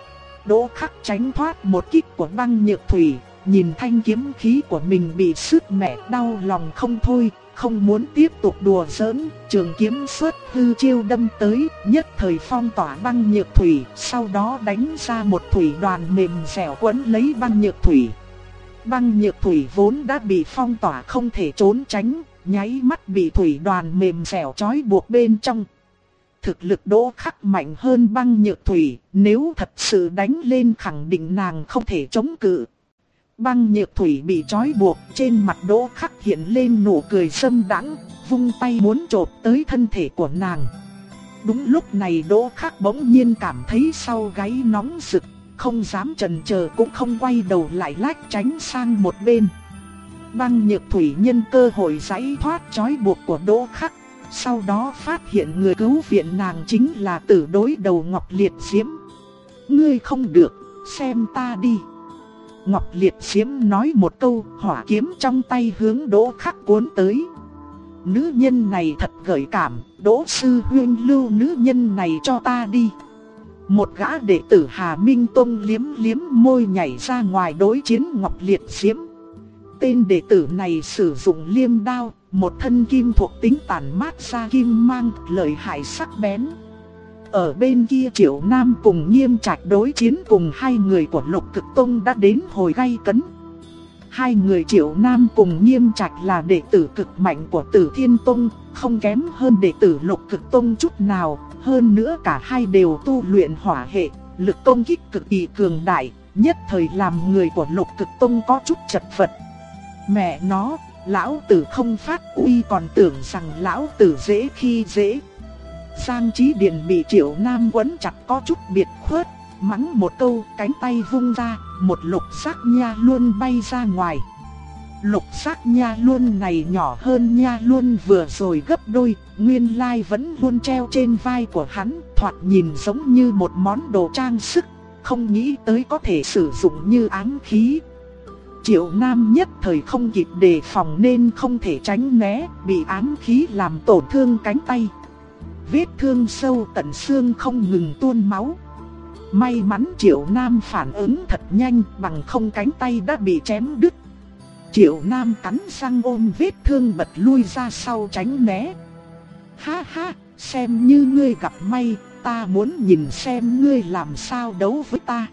Đỗ Khắc tránh thoát một kích của Băng Nhược Thủy, nhìn thanh kiếm khí của mình bị sứt mẻ đau lòng không thôi, không muốn tiếp tục đùa giỡn, trường kiếm xuất hư chiêu đâm tới, nhất thời phong tỏa Băng Nhược Thủy, sau đó đánh ra một thủy đoàn mềm dẻo quấn lấy Băng Nhược Thủy. Băng Nhược Thủy vốn đã bị phong tỏa không thể trốn tránh, nháy mắt bị thủy đoàn mềm dẻo trói buộc bên trong. Thực lực Đỗ Khắc mạnh hơn Băng Nhược Thủy, nếu thật sự đánh lên khẳng định nàng không thể chống cự. Băng Nhược Thủy bị trói buộc, trên mặt Đỗ Khắc hiện lên nụ cười sâm đãng, vung tay muốn chộp tới thân thể của nàng. Đúng lúc này Đỗ Khắc bỗng nhiên cảm thấy sau gáy nóng rực, không dám chần chờ cũng không quay đầu lại lách tránh sang một bên. Băng Nhược Thủy nhân cơ hội giải thoát trói buộc của Đỗ Khắc, sau đó phát hiện người cứu viện nàng chính là Tử đối đầu Ngọc Liệt Diễm. Ngươi không được, xem ta đi. Ngọc Liệt Diễm nói một câu, hỏa kiếm trong tay hướng Đỗ Khắc cuốn tới. Nữ nhân này thật gợi cảm, Đỗ sư huynh lưu nữ nhân này cho ta đi. Một gã đệ tử Hà Minh Tông liếm liếm môi nhảy ra ngoài đối chiến Ngọc Liệt Diễm. Tên đệ tử này sử dụng liêm đao, một thân kim thuộc tính tản mát ra kim mang lợi hại sắc bén. Ở bên kia Triệu Nam cùng Nghiêm Trạch đối chiến cùng hai người của Lục Cực Tông đã đến hồi gay cấn. Hai người Triệu Nam cùng Nghiêm Trạch là đệ tử cực mạnh của Tử Thiên Tông, không kém hơn đệ tử Lục Cực Tông chút nào. Hơn nữa cả hai đều tu luyện hỏa hệ, lực công kích cực kỳ cường đại, nhất thời làm người của Lục Cực Tông có chút chật vật. Mẹ nó, lão tử không phát uy còn tưởng rằng lão tử dễ khi dễ. Giang Chí Điền bị Triệu Nam quấn chặt có chút biệt khuất, mắng một câu, cánh tay vung ra, một lục sắc nha luân bay ra ngoài. Lục sắc nha luân này nhỏ hơn nha luân vừa rồi gấp đôi, nguyên lai vẫn luôn treo trên vai của hắn, thoạt nhìn giống như một món đồ trang sức, không nghĩ tới có thể sử dụng như ám khí. Triệu Nam nhất thời không kịp đề phòng nên không thể tránh né, bị ám khí làm tổn thương cánh tay. Vết thương sâu tận xương không ngừng tuôn máu. May mắn Triệu Nam phản ứng thật nhanh, bằng không cánh tay đã bị chém đứt. Triệu Nam cắn răng ôm vết thương bật lui ra sau tránh né. Ha ha, xem như ngươi gặp may, ta muốn nhìn xem ngươi làm sao đấu với ta.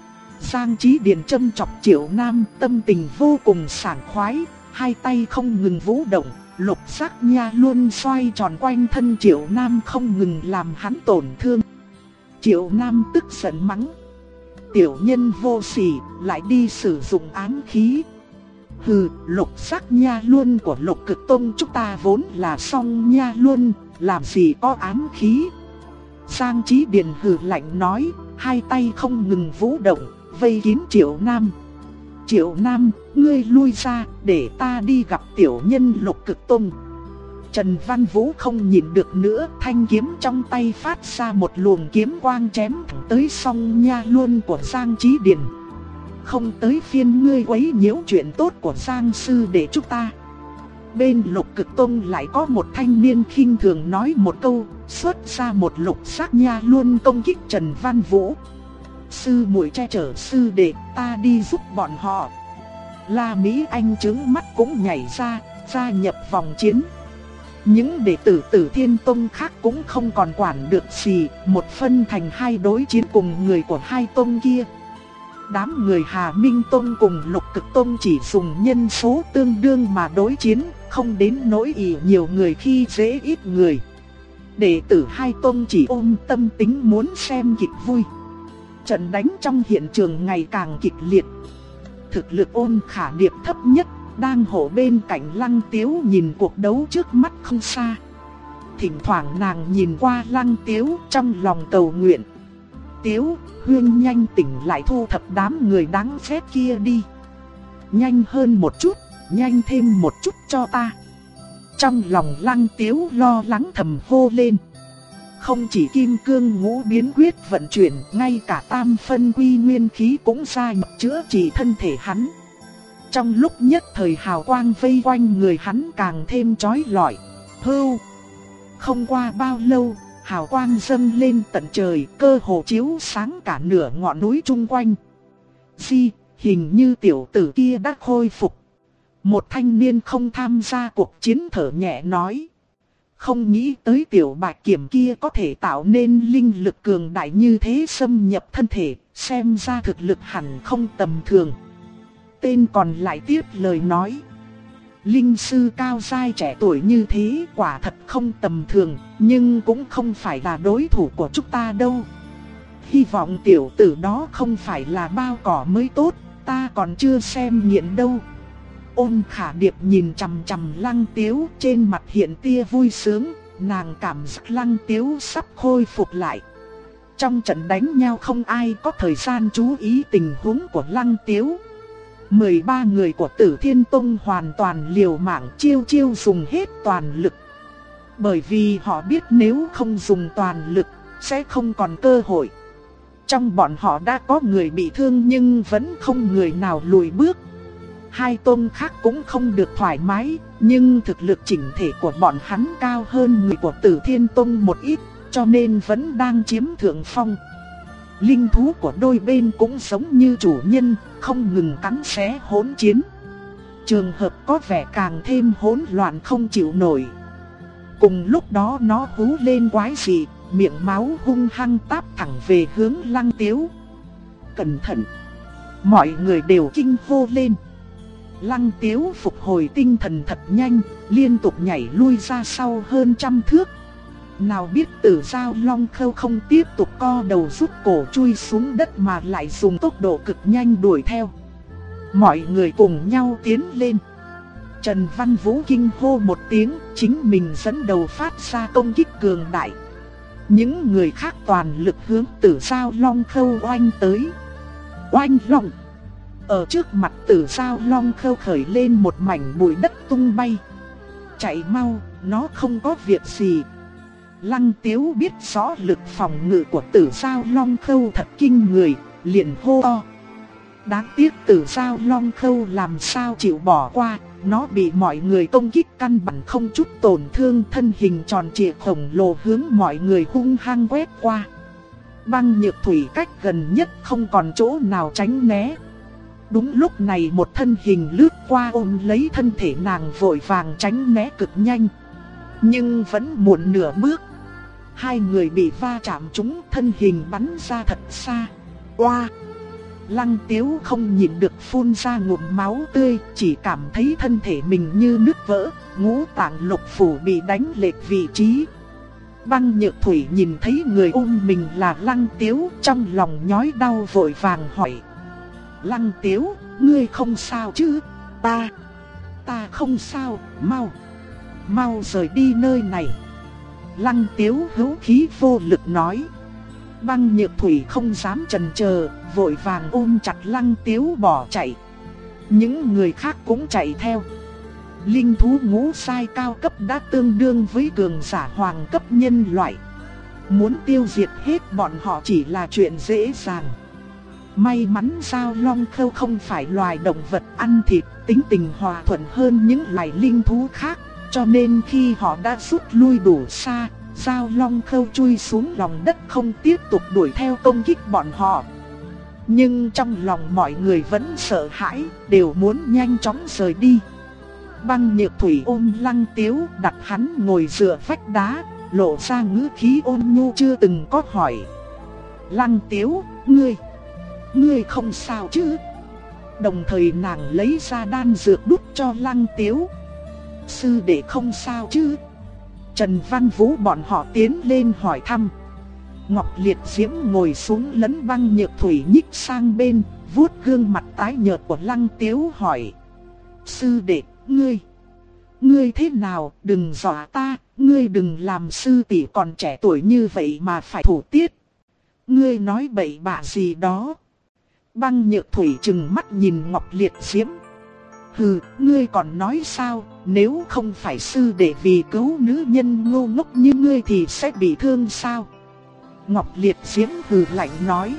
Giang Chí Điền châm chọc Triệu Nam, tâm tình vô cùng sảng khoái, hai tay không ngừng vũ động, lục sắc nha luôn xoay tròn quanh thân Triệu Nam không ngừng làm hắn tổn thương. Triệu Nam tức giận mắng: tiểu nhân vô sỉ, lại đi sử dụng ám khí. Hừ, lục sắc nha luân của Lục Cực Tông chúng ta vốn là song nha luân, làm gì có ám khí. Giang Chí Điền hừ lạnh nói, hai tay không ngừng vũ động, vây kín Triệu Nam. Triệu Nam, ngươi lui ra, để ta đi gặp tiểu nhân Lục Cực Tông. Trần Văn Vũ không nhìn được nữa, thanh kiếm trong tay phát ra một luồng kiếm quang chém thẳng tới song nha luân của Giang Chí Điền. Không tới phiên ngươi quấy nhiễu chuyện tốt của Giang sư để chúng ta. Bên Lục Cực Tông lại có một thanh niên khinh thường nói một câu, xuất ra một lục sắc nha luân công kích Trần Văn Vũ. Sư muội che chở sư đệ, ta đi giúp bọn họ. La Mỹ Anh trướng mắt cũng nhảy ra, gia nhập vòng chiến. Những đệ tử Tử Thiên Tông khác cũng không còn quản được gì, một phân thành hai đối chiến cùng người của hai tông kia. Đám người Hà Minh Tông cùng Lục Cực Tông chỉ dùng nhân số tương đương mà đối chiến, không đến nỗi ỷ nhiều người khi dễ ít người. Đệ tử hai tông chỉ ôm tâm tính muốn xem kịch vui. Trận đánh trong hiện trường ngày càng kịch liệt. Thực lực Ôn Khả Điệp thấp nhất, đang hộ bên cạnh Lăng Tiếu nhìn cuộc đấu trước mắt không xa. Thỉnh thoảng nàng nhìn qua Lăng Tiếu trong lòng cầu nguyện: Tiếu, huynh nhanh tỉnh lại thu thập đám người đáng ghét kia đi. Nhanh hơn một chút, nhanh thêm một chút cho ta. Trong lòng Lăng Tiếu lo lắng thầm hô lên. Không chỉ kim cương ngũ biến quyết vận chuyển, ngay cả tam phân quy nguyên khí cũng gia nhập chữa trị thân thể hắn. Trong lúc nhất thời hào quang vây quanh người hắn càng thêm chói lọi. Hưu! Không qua bao lâu, hào quang dâng lên tận trời, cơ hồ chiếu sáng cả nửa ngọn núi chung quanh. Hình như tiểu tử kia đã khôi phục. Một thanh niên không tham gia cuộc chiến thở nhẹ nói. Không nghĩ tới tiểu bạch kiểm kia có thể tạo nên linh lực cường đại như thế xâm nhập thân thể, xem ra thực lực hẳn không tầm thường. Tên còn lại tiếp lời nói. Linh sư cao giai trẻ tuổi như thế quả thật không tầm thường, nhưng cũng không phải là đối thủ của chúng ta đâu. Hy vọng tiểu tử đó không phải là bao cỏ mới tốt, ta còn chưa xem nghiện đâu. Ôn Khả Điệp nhìn chằm chằm Lăng Tiếu, trên mặt hiện tia vui sướng, nàng cảm giác Lăng Tiếu sắp khôi phục lại. Trong trận đánh nhau không ai có thời gian chú ý tình huống của Lăng Tiếu. 13 người của Tử Thiên Tông hoàn toàn liều mạng chiêu dùng hết toàn lực. Bởi vì họ biết nếu không dùng toàn lực, sẽ không còn cơ hội. Trong bọn họ đã có người bị thương nhưng vẫn không người nào lùi bước. Hai tông khác cũng không được thoải mái, nhưng thực lực chỉnh thể của bọn hắn cao hơn người của Tử Thiên Tông một ít, cho nên vẫn đang chiếm thượng phong. Linh thú của đôi bên cũng giống như chủ nhân, không ngừng cắn xé hỗn chiến. trường hợp có vẻ càng thêm hỗn loạn không chịu nổi. Cùng lúc đó nó hú lên quái dị, miệng máu hung hăng táp thẳng về hướng Lăng Tiếu. Cẩn thận! Mọi người đều kinh hô lên. Lăng Tiếu phục hồi tinh thần thật nhanh, liên tục nhảy lui ra sau hơn 100 thước. Nào biết Tử Dao Long Khâu không tiếp tục co đầu rút cổ chui xuống đất mà lại dùng tốc độ cực nhanh đuổi theo. Mọi người cùng nhau tiến lên. Trần Văn Vũ kinh hô một tiếng, chính mình dẫn đầu phát ra công kích cường đại. Những người khác toàn lực hướng Tử Dao Long Khâu oanh tới. Oanh long! Ở trước mặt Tử Dao Long Khâu khởi lên một mảnh bụi đất tung bay. Chạy mau, nó không có việc gì. Lăng Tiếu biết rõ lực phòng ngự của Tử Dao Long Khâu thật kinh người, liền hô to. Đáng tiếc Tử Dao Long Khâu làm sao chịu bỏ qua, nó bị mọi người công kích căn bản không chút tổn thương, thân hình tròn trịa khổng lồ hướng mọi người hung hăng quét qua. Băng Nhược Thủy cách gần nhất không còn chỗ nào tránh né. Đúng lúc này một thân hình lướt qua ôm lấy thân thể nàng, vội vàng tránh né cực nhanh. Nhưng vẫn muộn nửa bước. Hai người bị va chạm trúng, thân hình bắn ra thật xa. Oa! Lăng Tiếu không nhịn được phun ra ngụm máu tươi, chỉ cảm thấy thân thể mình như nứt vỡ, ngũ tạng lục phủ bị đánh lệch vị trí. Băng Nhược Thủy nhìn thấy người ôm mình là Lăng Tiếu, trong lòng nhói đau vội vàng hỏi. Lăng Tiếu, ngươi không sao chứ? Ta không sao, mau rời đi nơi này. Lăng Tiếu hữu khí vô lực nói. Băng Nhược Thủy không dám chần chờ, vội vàng ôm chặt Lăng Tiếu bỏ chạy. Những người khác cũng chạy theo. Linh thú ngũ sai cao cấp đã tương đương với cường giả hoàng cấp nhân loại. Muốn tiêu diệt hết bọn họ chỉ là chuyện dễ dàng. May mắn Dao Long Khâu không phải loài động vật ăn thịt, tính tình hòa thuận hơn những loài linh thú khác. Cho nên khi họ đã rút lui đủ xa, Dao Long Khâu chui xuống lòng đất không tiếp tục đuổi theo công kích bọn họ. Nhưng trong lòng mọi người vẫn sợ hãi, đều muốn nhanh chóng rời đi. Băng Nhược Thủy ôm Lăng Tiếu, đặt hắn ngồi dựa vách đá, lộ ra ngữ khí ôn nhu chưa từng có hỏi. Lăng Tiếu, ngươi không sao chứ? Đồng thời nàng lấy ra đan dược đút cho Lăng Tiếu. Sư đệ không sao chứ? Trần Văn Vũ bọn họ tiến lên hỏi thăm. Ngọc Liệt Diễm ngồi xuống lấn Băng Nhược Thủy nhích sang bên, vuốt gương mặt tái nhợt của Lăng Tiếu hỏi. Sư đệ, ngươi thế nào? Đừng dọa ta, ngươi đừng làm sư tỷ còn trẻ tuổi như vậy mà phải thủ tiết. Ngươi nói bậy bạ gì đó? Băng Nhược Thủy trừng mắt nhìn Ngọc Liệt Diễm. Hừ, ngươi còn nói sao? Nếu không phải sư đệ vì cứu nữ nhân ngu ngốc như ngươi thì sẽ bị thương sao? Ngọc Liệt Diễm hừ lạnh nói.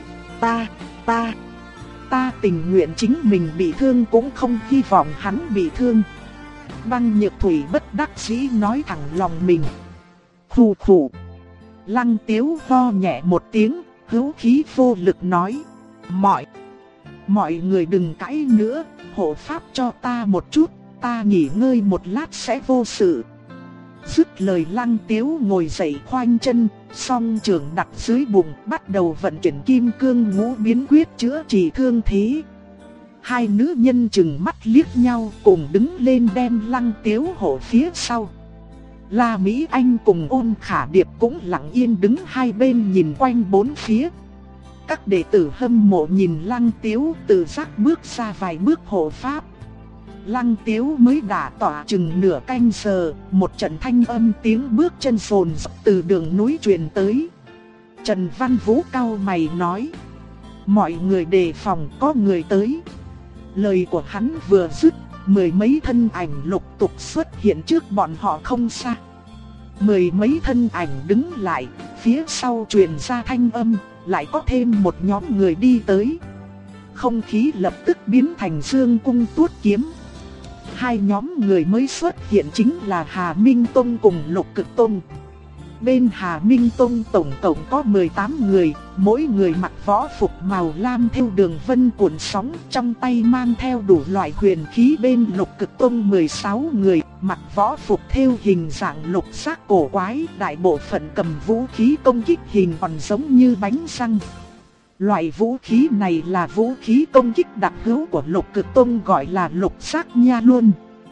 Ta tình nguyện chính mình bị thương cũng không hy vọng hắn bị thương. Băng Nhược Thủy bất đắc dĩ nói thẳng lòng mình. Khụ khụ. Lăng Tiếu ho nhẹ một tiếng, hữu khí vô lực nói. Mọi người đừng cãi nữa, hộ pháp cho ta một chút, ta nghỉ ngơi một lát sẽ vô sự. Dứt lời Lăng Tiếu ngồi dậy khoanh chân, song trường đặt dưới bụng, bắt đầu vận chuyển kim cương ngũ biến quyết chữa trị thương thế. Hai nữ nhân chừng mắt liếc nhau cùng đứng lên đem Lăng Tiếu hộ phía sau. La Mỹ Anh cùng Ôn Khả Điệp cũng lặng yên đứng hai bên nhìn quanh bốn phía. Các đệ tử hâm mộ nhìn Lăng Tiếu tự giác bước ra vài bước hộ pháp. Lăng Tiếu mới đã tỏa chừng nửa canh giờ, một trận thanh âm tiếng bước chân sồn từ đường núi truyền tới. Trần Văn Vũ cau mày nói. Mọi người đề phòng có người tới. Lời của hắn vừa dứt, mười mấy thân ảnh lục tục xuất hiện trước bọn họ không xa. Mười mấy thân ảnh đứng lại, phía sau truyền ra thanh âm, lại có thêm một nhóm người đi tới. Không khí lập tức biến thành Dương Cung Tuốt Kiếm. Hai nhóm người mới xuất hiện chính là Hà Minh Tông cùng Lục Cực Tông. Bên Hà Minh Tông tổng cộng có 18 người, mỗi người mặc võ phục màu lam thêu đường vân cuộn sóng, trong tay mang theo đủ loại huyền khí. Bên Lục Cực Tông 16 người, mặc võ phục thêu hình dạng lục sắc cổ quái, đại bộ phận cầm vũ khí công kích hình còn giống như bánh răng. Loại vũ khí này là vũ khí công kích đặc hữu của Lục Cực Tông, gọi là lục sắc nha luân.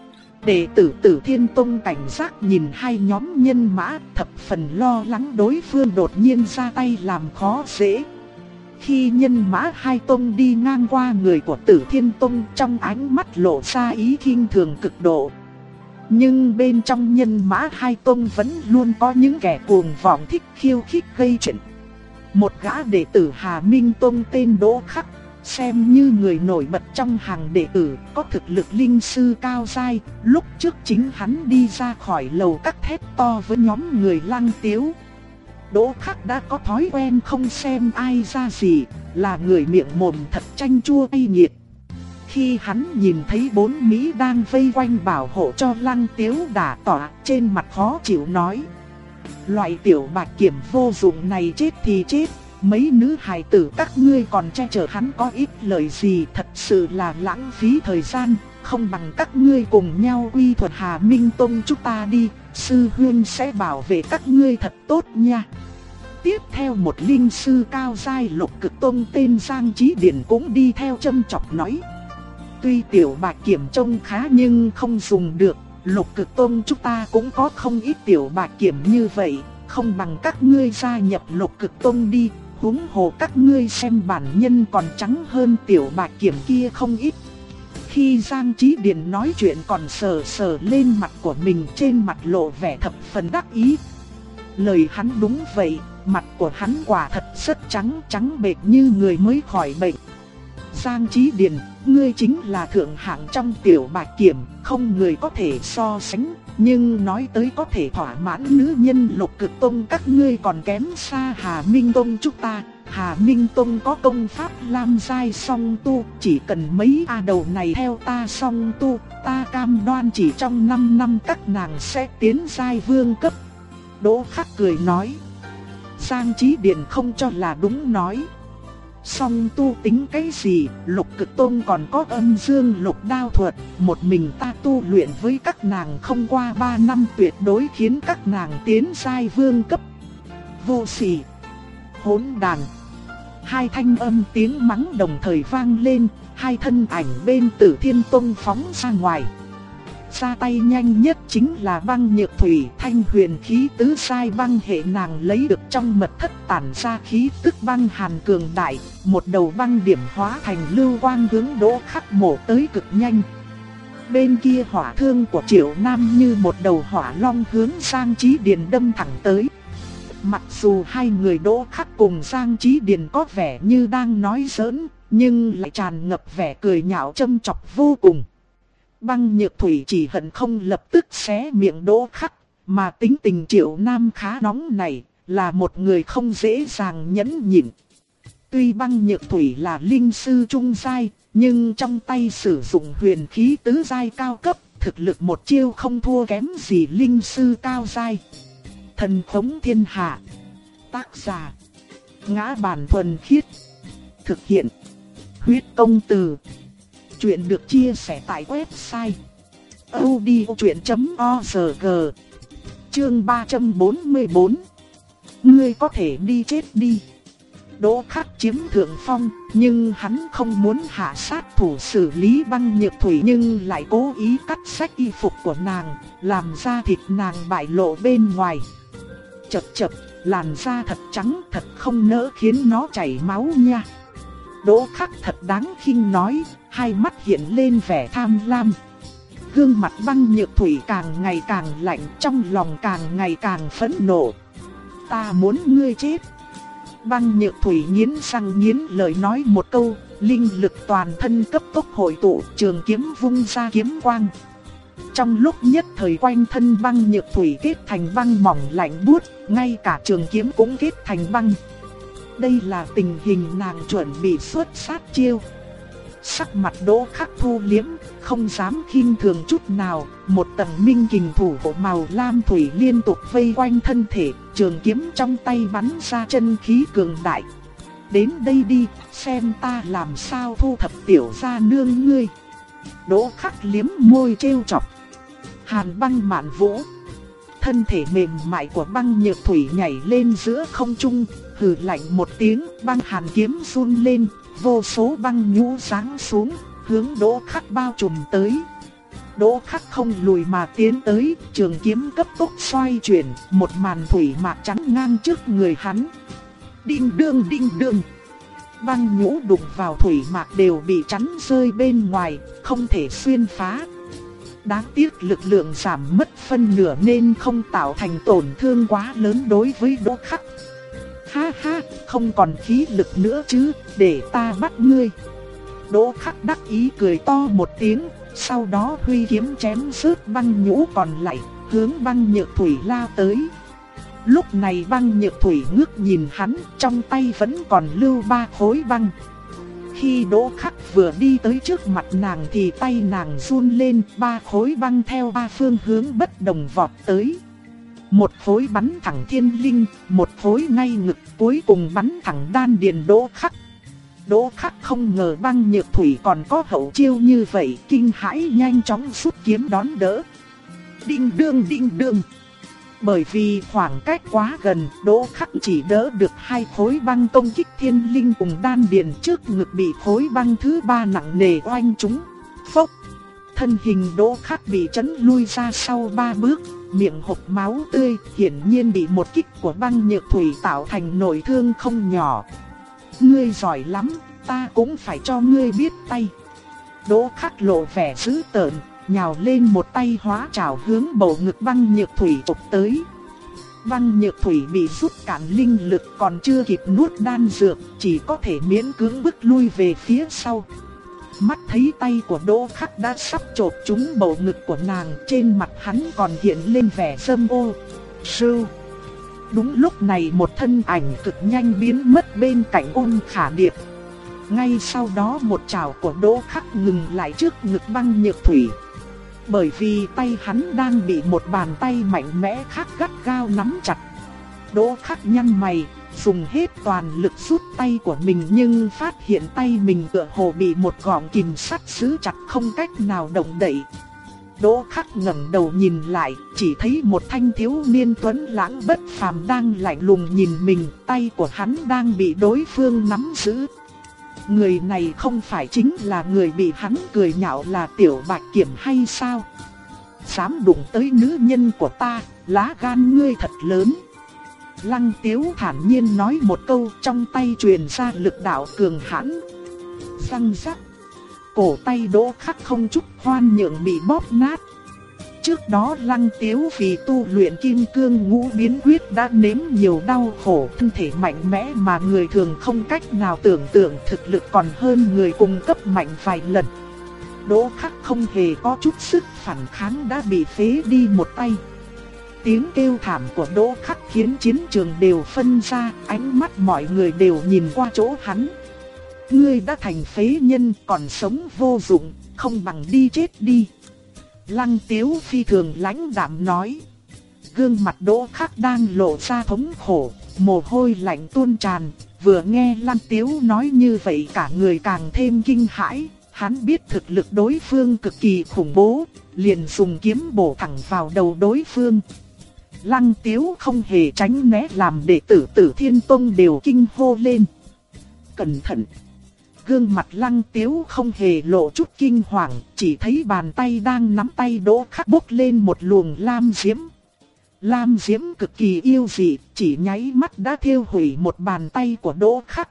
Đệ tử Tử Thiên Tông cảnh giác nhìn hai nhóm nhân mã, thập phần lo lắng đối phương đột nhiên ra tay làm khó dễ. Khi nhân mã hai tông đi ngang qua người của Tử Thiên Tông, trong ánh mắt lộ ra ý khinh thường cực độ. Nhưng bên trong nhân mã hai tông vẫn luôn có những kẻ cuồng vọng thích khiêu khích gây chuyện. Một gã đệ tử Hà Minh Tông tên Đỗ Khắc, xem như người nổi bật trong hàng đệ tử, có thực lực linh sư cao giai. Lúc trước chính hắn đi ra khỏi lầu các thét to với nhóm người Lăng Tiếu. Đỗ Khắc đã có thói quen không xem ai ra gì, là người miệng mồm thật chanh chua cay nghiệt. Khi hắn nhìn thấy bốn Mỹ đang vây quanh bảo hộ cho Lăng Tiếu đả tọa, trên mặt khó chịu nói: loại tiểu bạch kiểm vô dụng này chết thì chết, mấy nữ hài tử các ngươi còn che chở hắn có ích lợi gì, thật sự là lãng phí thời gian, không bằng các ngươi cùng nhau quy thuận Hà Minh Tông chúng ta đi, sư huynh sẽ bảo vệ các ngươi thật tốt nha. Tiếp theo một linh sư cao giai Lục Cực Tông tên Giang Chí Điển cũng đi theo châm chọc nói: tuy tiểu bạch kiểm trông khá nhưng không dùng được, Lục Cực Tông chúng ta cũng có không ít tiểu bạch kiểm như vậy, không bằng các ngươi gia nhập Lục Cực Tông đi, huống hồ các ngươi xem bản nhân còn trắng hơn tiểu bạch kiểm kia không ít. Khi Giang Chí Điển nói chuyện còn sờ sờ lên mặt của mình, trên mặt lộ vẻ thập phần đắc ý. Lời hắn đúng vậy, mặt của hắn quả thật rất trắng bệch như người mới khỏi bệnh. Giang Chí Điển, ngươi chính là thượng hạng trong tiểu bạch kiểm, không người có thể so sánh, nhưng nói tới có thể thỏa mãn nữ nhân Lục Cực Tông các ngươi còn kém xa Hà Minh Tông chúng ta. Hà Minh Tông có công pháp lam giai song tu, chỉ cần mấy a đầu này theo ta song tu, ta cam đoan chỉ trong 5 năm các nàng sẽ tiến giai vương cấp. Đỗ Khắc cười nói. Giang Chí Điển không cho là đúng nói: song tu tính cái gì, Lục Cực Tông còn có âm dương lục đao thuật, một mình ta tu luyện với các nàng không qua 3 năm tuyệt đối khiến các nàng tiến giai vương cấp. Vô sỉ, hỗn đàn. Hai thanh âm tiếng mắng đồng thời vang lên, hai thân ảnh bên Tử Thiên Tông phóng ra ngoài. Ra tay nhanh nhất chính là Băng Nhược Thủy, thanh huyền khí tứ sai băng hệ nàng lấy được trong mật thất tản ra khí tức băng hàn cường đại, một đầu băng điểm hóa thành lưu quang hướng Đỗ Khắc mổ tới cực nhanh. Bên kia hỏa thương của Triệu Nam như một đầu hỏa long hướng Giang Chí Điển đâm thẳng tới. Mặc dù hai người Đỗ Khắc cùng Giang Chí Điển có vẻ như đang nói giỡn, nhưng lại tràn ngập vẻ cười nhạo châm chọc vô cùng. Băng Nhược Thủy chỉ hận không lập tức xé miệng Đỗ Khắc, mà tính tình Triệu Nam khá nóng này, là một người không dễ dàng nhẫn nhịn. Tuy Băng Nhược Thủy là linh sư trung giai, nhưng trong tay sử dụng huyền khí tứ giai cao cấp, thực lực một chiêu không thua kém gì linh sư cao giai. Thần khống thiên hạ. Tác giả: Ngã Bản Thuần Khiết. Thực hiện: Huyết Công Từ. Chuyện được chia sẻ tại website audiochuyện.org. Chương 344. Ngươi có thể đi chết đi. Đỗ Khắc chiếm thượng phong, nhưng hắn không muốn hạ sát thủ xử lý Băng Nhược Thủy, nhưng lại cố ý cắt xách y phục của nàng, làm da thịt nàng bại lộ bên ngoài. Chậc, làn da thật trắng, thật không nỡ khiến nó chảy máu nha. Đỗ Khắc thật đáng khinh nói, hai mắt hiện lên vẻ tham lam. Gương mặt Băng Nhược Thủy càng ngày càng lạnh, trong lòng càng ngày càng phẫn nộ. Ta muốn ngươi chết. Băng Nhược Thủy nghiến răng nghiến lợi nói một câu, linh lực toàn thân cấp tốc hội tụ, trường kiếm vung ra kiếm quang. Trong lúc nhất thời quanh thân Băng Nhược Thủy kết thành băng mỏng lạnh buốt, ngay cả trường kiếm cũng kết thành băng. Đây là tình hình nàng chuẩn bị xuất sát chiêu. Sắc mặt Đỗ Khắc thu liếm, không dám khinh thường chút nào, một tầng minh kình thủ hộ màu lam thủy liên tục vây quanh thân thể, trường kiếm trong tay bắn ra chân khí cường đại. Đến đây đi, xem ta làm sao thu thập tiểu gia nương ngươi. Đỗ Khắc liếm môi trêu chọc. Hàn Băng Mạn Vũ. Thân thể mềm mại của Băng Nhược Thủy nhảy lên giữa không trung, hừ lạnh một tiếng, băng hàn kiếm run lên, vô số băng nhũ giáng xuống, hướng Đỗ Khắc bao trùm tới. Đỗ Khắc không lùi mà tiến tới, trường kiếm cấp tốc xoay chuyển, một màn thủy mạc chắn ngang trước người hắn. Đinh đương. Băng nhũ đụng vào thủy mạc đều bị chắn rơi bên ngoài, không thể xuyên phá. Đáng tiếc lực lượng giảm mất phân nửa nên không tạo thành tổn thương quá lớn đối với Đỗ Khắc. Ha ha, không còn khí lực nữa chứ, để ta bắt ngươi. Đỗ Khắc đắc ý cười to một tiếng, sau đó huy kiếm chém rớt băng nhũ còn lại, hướng Băng Nhược Thủy lao tới. Lúc này Băng Nhược Thủy ngước nhìn hắn, trong tay vẫn còn lưu 3 khối băng. Khi Đỗ Khắc vừa đi tới trước mặt nàng thì tay nàng run lên, 3 khối băng theo 3 phương hướng bất đồng vọt tới. Một khối bắn thẳng thiên linh, một khối ngay ngực, cuối cùng bắn thẳng đan điền Đỗ Khắc. Đỗ Khắc không ngờ Băng Nhược Thủy còn có hậu chiêu như vậy, kinh hãi nhanh chóng rút kiếm đón đỡ. Đinh đương. Bởi vì khoảng cách quá gần, Đỗ Khắc chỉ đỡ được 2 khối băng công kích thiên linh cùng đan điền, trước ngực bị khối băng thứ 3 nặng nề oanh trúng. Phốc! Thân hình Đỗ Khắc bị chấn lui ra sau 3 bước, miệng hộc máu tươi, hiển nhiên bị một kích của Băng Nhược Thủy tạo thành nội thương không nhỏ. Ngươi giỏi lắm, ta cũng phải cho ngươi biết tay. Đỗ Khắc lộ vẻ dữ tợn, nhào lên một tay hóa trảo hướng bầu ngực Băng Nhược Thủy chụp tới. Băng Nhược Thủy bị rút cạn linh lực, còn chưa kịp nuốt đan dược, chỉ có thể miễn cưỡng bước lui về phía sau. Mắt thấy tay của Đỗ Khắc đã sắp chộp trúng bầu ngực của nàng, trên mặt hắn còn hiện lên vẻ dâm ô. Sưu. Đúng lúc này một thân ảnh cực nhanh biến mất bên cạnh Ôn Khả Điệp. Ngay sau đó một chảo của Đỗ Khắc ngừng lại trước ngực Băng Nhược Thủy. Bởi vì tay hắn đang bị một bàn tay mạnh mẽ khác gắt gao nắm chặt. Đỗ Khắc nhăn mày, dùng hết toàn lực rút tay của mình nhưng phát hiện tay mình tựa hồ bị một gọng kìm sắt giữ chặt, không cách nào động đậy. Đỗ Khắc ngẩng đầu nhìn lại, chỉ thấy một thanh thiếu niên tuấn lãng bất phàm đang lạnh lùng nhìn mình, tay của hắn đang bị đối phương nắm giữ. Người này không phải chính là người bị hắn cười nhạo là Tiểu Bạch Kiểm hay sao? Dám đụng tới nữ nhân của ta, lá gan ngươi thật lớn. Lăng Tiếu thản nhiên nói một câu, trong tay truyền ra lực đạo cường hãn. Răng rắc. Cổ tay Đỗ Khắc không chút khoan nhượng bị bóp nát. Trước đó Lăng Tiếu vì tu luyện Kim Cương Ngũ Biến Quyết đã nếm nhiều đau khổ, thân thể mạnh mẽ mà người thường không cách nào tưởng tượng, thực lực còn hơn người cùng cấp mạnh vài lần. Đỗ Khắc không hề có chút sức phản kháng đã bị phế đi một tay. Tiếng kêu thảm của Đỗ Khắc khiến chiến trường đều phân ra, ánh mắt mọi người đều nhìn qua chỗ hắn. Ngươi đã thành phế nhân, còn sống vô dụng, không bằng đi chết đi. Lăng Tiếu phi thường lãnh đạm nói. Gương mặt Đỗ Khắc đang lộ ra thống khổ, mồ hôi lạnh tuôn tràn. Vừa nghe Lăng Tiếu nói như vậy cả người càng thêm kinh hãi. Hắn biết thực lực đối phương cực kỳ khủng bố, liền dùng kiếm bổ thẳng vào đầu đối phương. Lăng Tiếu không hề tránh né làm đệ tử Tử Thiên Tông đều kinh hô lên. Cẩn thận! Gương mặt Lăng Tiếu không hề lộ chút kinh hoàng, chỉ thấy bàn tay đang nắm tay Đỗ Khắc bốc lên một luồng lam diễm. Lam diễm cực kỳ yêu dị, chỉ nháy mắt đã thiêu hủy một bàn tay của Đỗ Khắc.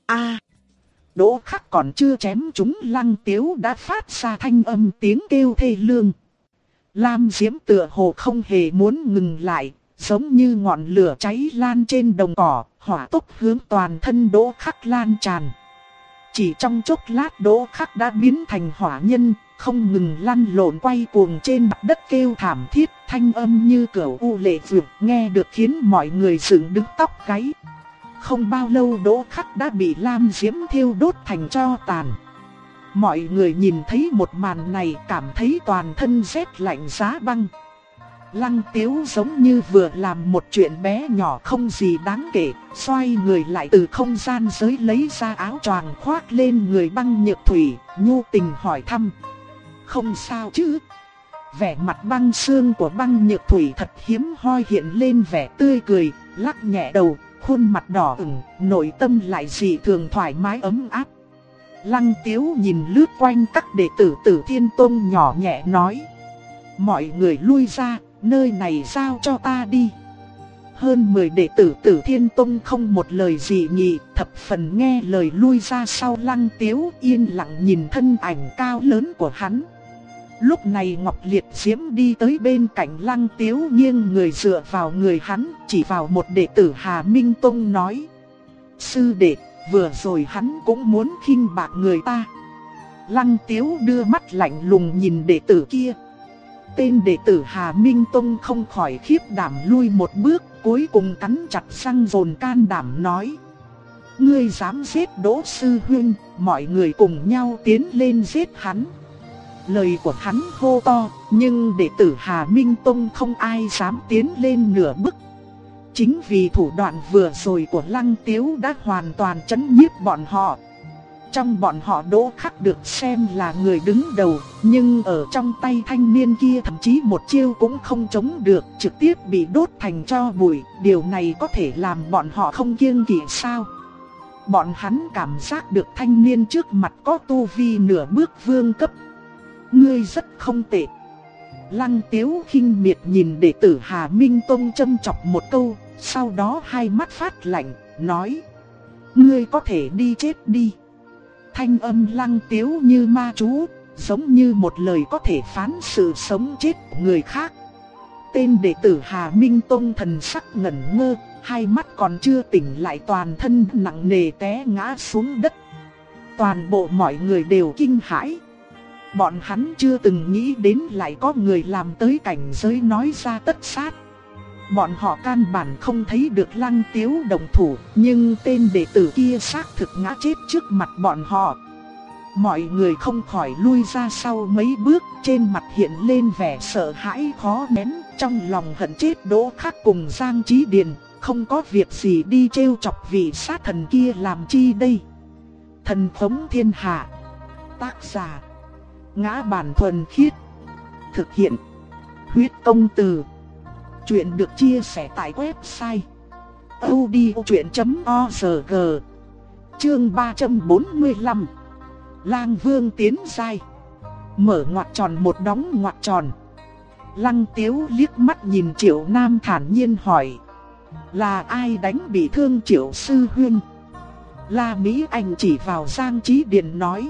Đỗ Khắc còn chưa chém trúng Lăng Tiếu đã phát ra thanh âm tiếng kêu thê lương. Lam diễm tựa hồ không hề muốn ngừng lại, giống như ngọn lửa cháy lan trên đồng cỏ, hỏa tốc hướng toàn thân Đỗ Khắc lan tràn. Chỉ trong chốc lát Đỗ Khắc đã biến thành hỏa nhân, không ngừng lăn lộn quay cuồng trên mặt đất kêu thảm thiết, thanh âm như cửu u lệ vượt, nghe được khiến mọi người dựng đứng tóc gáy. Không bao lâu Đỗ Khắc đã bị lam diễm thiêu đốt thành tro tàn. Mọi người nhìn thấy một màn này cảm thấy toàn thân rét lạnh giá băng. Lăng Tiếu giống như vừa làm một chuyện bé nhỏ không gì đáng kể, xoay người lại từ không gian giới lấy ra áo choàng khoác lên người Băng Nhược Thủy, nhu tình hỏi thăm. Không sao chứ? Vẻ mặt băng xương của Băng Nhược Thủy thật hiếm hoi hiện lên vẻ tươi cười, lắc nhẹ đầu, khuôn mặt đỏ ửng, nội tâm lại dị thường thoải mái ấm áp. Lăng Tiếu nhìn lướt quanh các đệ tử Tử Thiên Tông nhỏ nhẹ nói. Mọi người lui ra, nơi này giao cho ta đi. Hơn 10 đệ tử Tử Thiên Tông không một lời dị nghị, thập phần nghe lời lui ra sau Lăng Tiếu, yên lặng nhìn thân ảnh cao lớn của hắn. Lúc này Ngọc Liệt Diễm đi tới bên cạnh Lăng Tiếu, nghiêng người dựa vào người hắn, chỉ vào một đệ tử Hà Minh Tông nói. Sư đệ, vừa rồi hắn cũng muốn khinh bạc người ta. Lăng Tiếu đưa mắt lạnh lùng nhìn đệ tử kia. Tên đệ tử Hà Minh Tông không khỏi khiếp đảm lui một bước, cuối cùng cắn chặt răng dồn can đảm nói. Ngươi dám giết Đỗ sư huynh, mọi người cùng nhau tiến lên giết hắn. Lời của hắn hô to, nhưng đệ tử Hà Minh Tông không ai dám tiến lên nửa bước. Chính vì thủ đoạn vừa rồi của Lăng Tiếu đã hoàn toàn chấn nhiếp bọn họ. Trong bọn họ Đỗ Khắc được xem là người đứng đầu, nhưng ở trong tay thanh niên kia thậm chí một chiêu cũng không chống được, trực tiếp bị đốt thành tro bụi. Điều này có thể làm bọn họ không kiêng kỵ sao? Bọn hắn cảm giác được thanh niên trước mặt có tu vi nửa bước vương cấp. Ngươi rất không tệ. Lăng Tiếu khinh miệt nhìn đệ tử Hà Minh Tông châm chọc một câu, sau đó hai mắt phát lạnh, nói. Ngươi có thể đi chết đi. Thanh âm Lăng Tiếu như ma chú, giống như một lời có thể phán sự sống chết của người khác. Tên đệ tử Hà Minh Tông thần sắc ngẩn ngơ, hai mắt còn chưa tỉnh lại toàn thân nặng nề té ngã xuống đất. Toàn bộ mọi người đều kinh hãi. Bọn hắn chưa từng nghĩ đến lại có người làm tới cảnh giới nói ra tất sát. Bọn họ căn bản không thấy được Lăng Tiếu động thủ, nhưng tên đệ tử kia xác thực ngã chết trước mặt bọn họ. Mọi người không khỏi lui ra sau mấy bước, trên mặt hiện lên vẻ sợ hãi khó nén, trong lòng hận chết Đỗ Khắc cùng Giang Chí Điền, không có việc gì đi trêu chọc vị sát thần kia làm chi đây. Thần thống thiên hạ. Tác giả: Ngã Bản Thuần Khiết. Thực hiện: Huyết Công Từ. Chuyện được chia sẻ tại website audiochuyện.org. Chương 345. Lang Vương tiến giai. Mở ngoặc tròn một đóng ngoặc tròn. Lăng Tiếu liếc mắt nhìn Triệu Nam thản nhiên hỏi. Là ai đánh bị thương Triệu sư huynh? La Mỹ Anh chỉ vào Giang Chí Điền nói.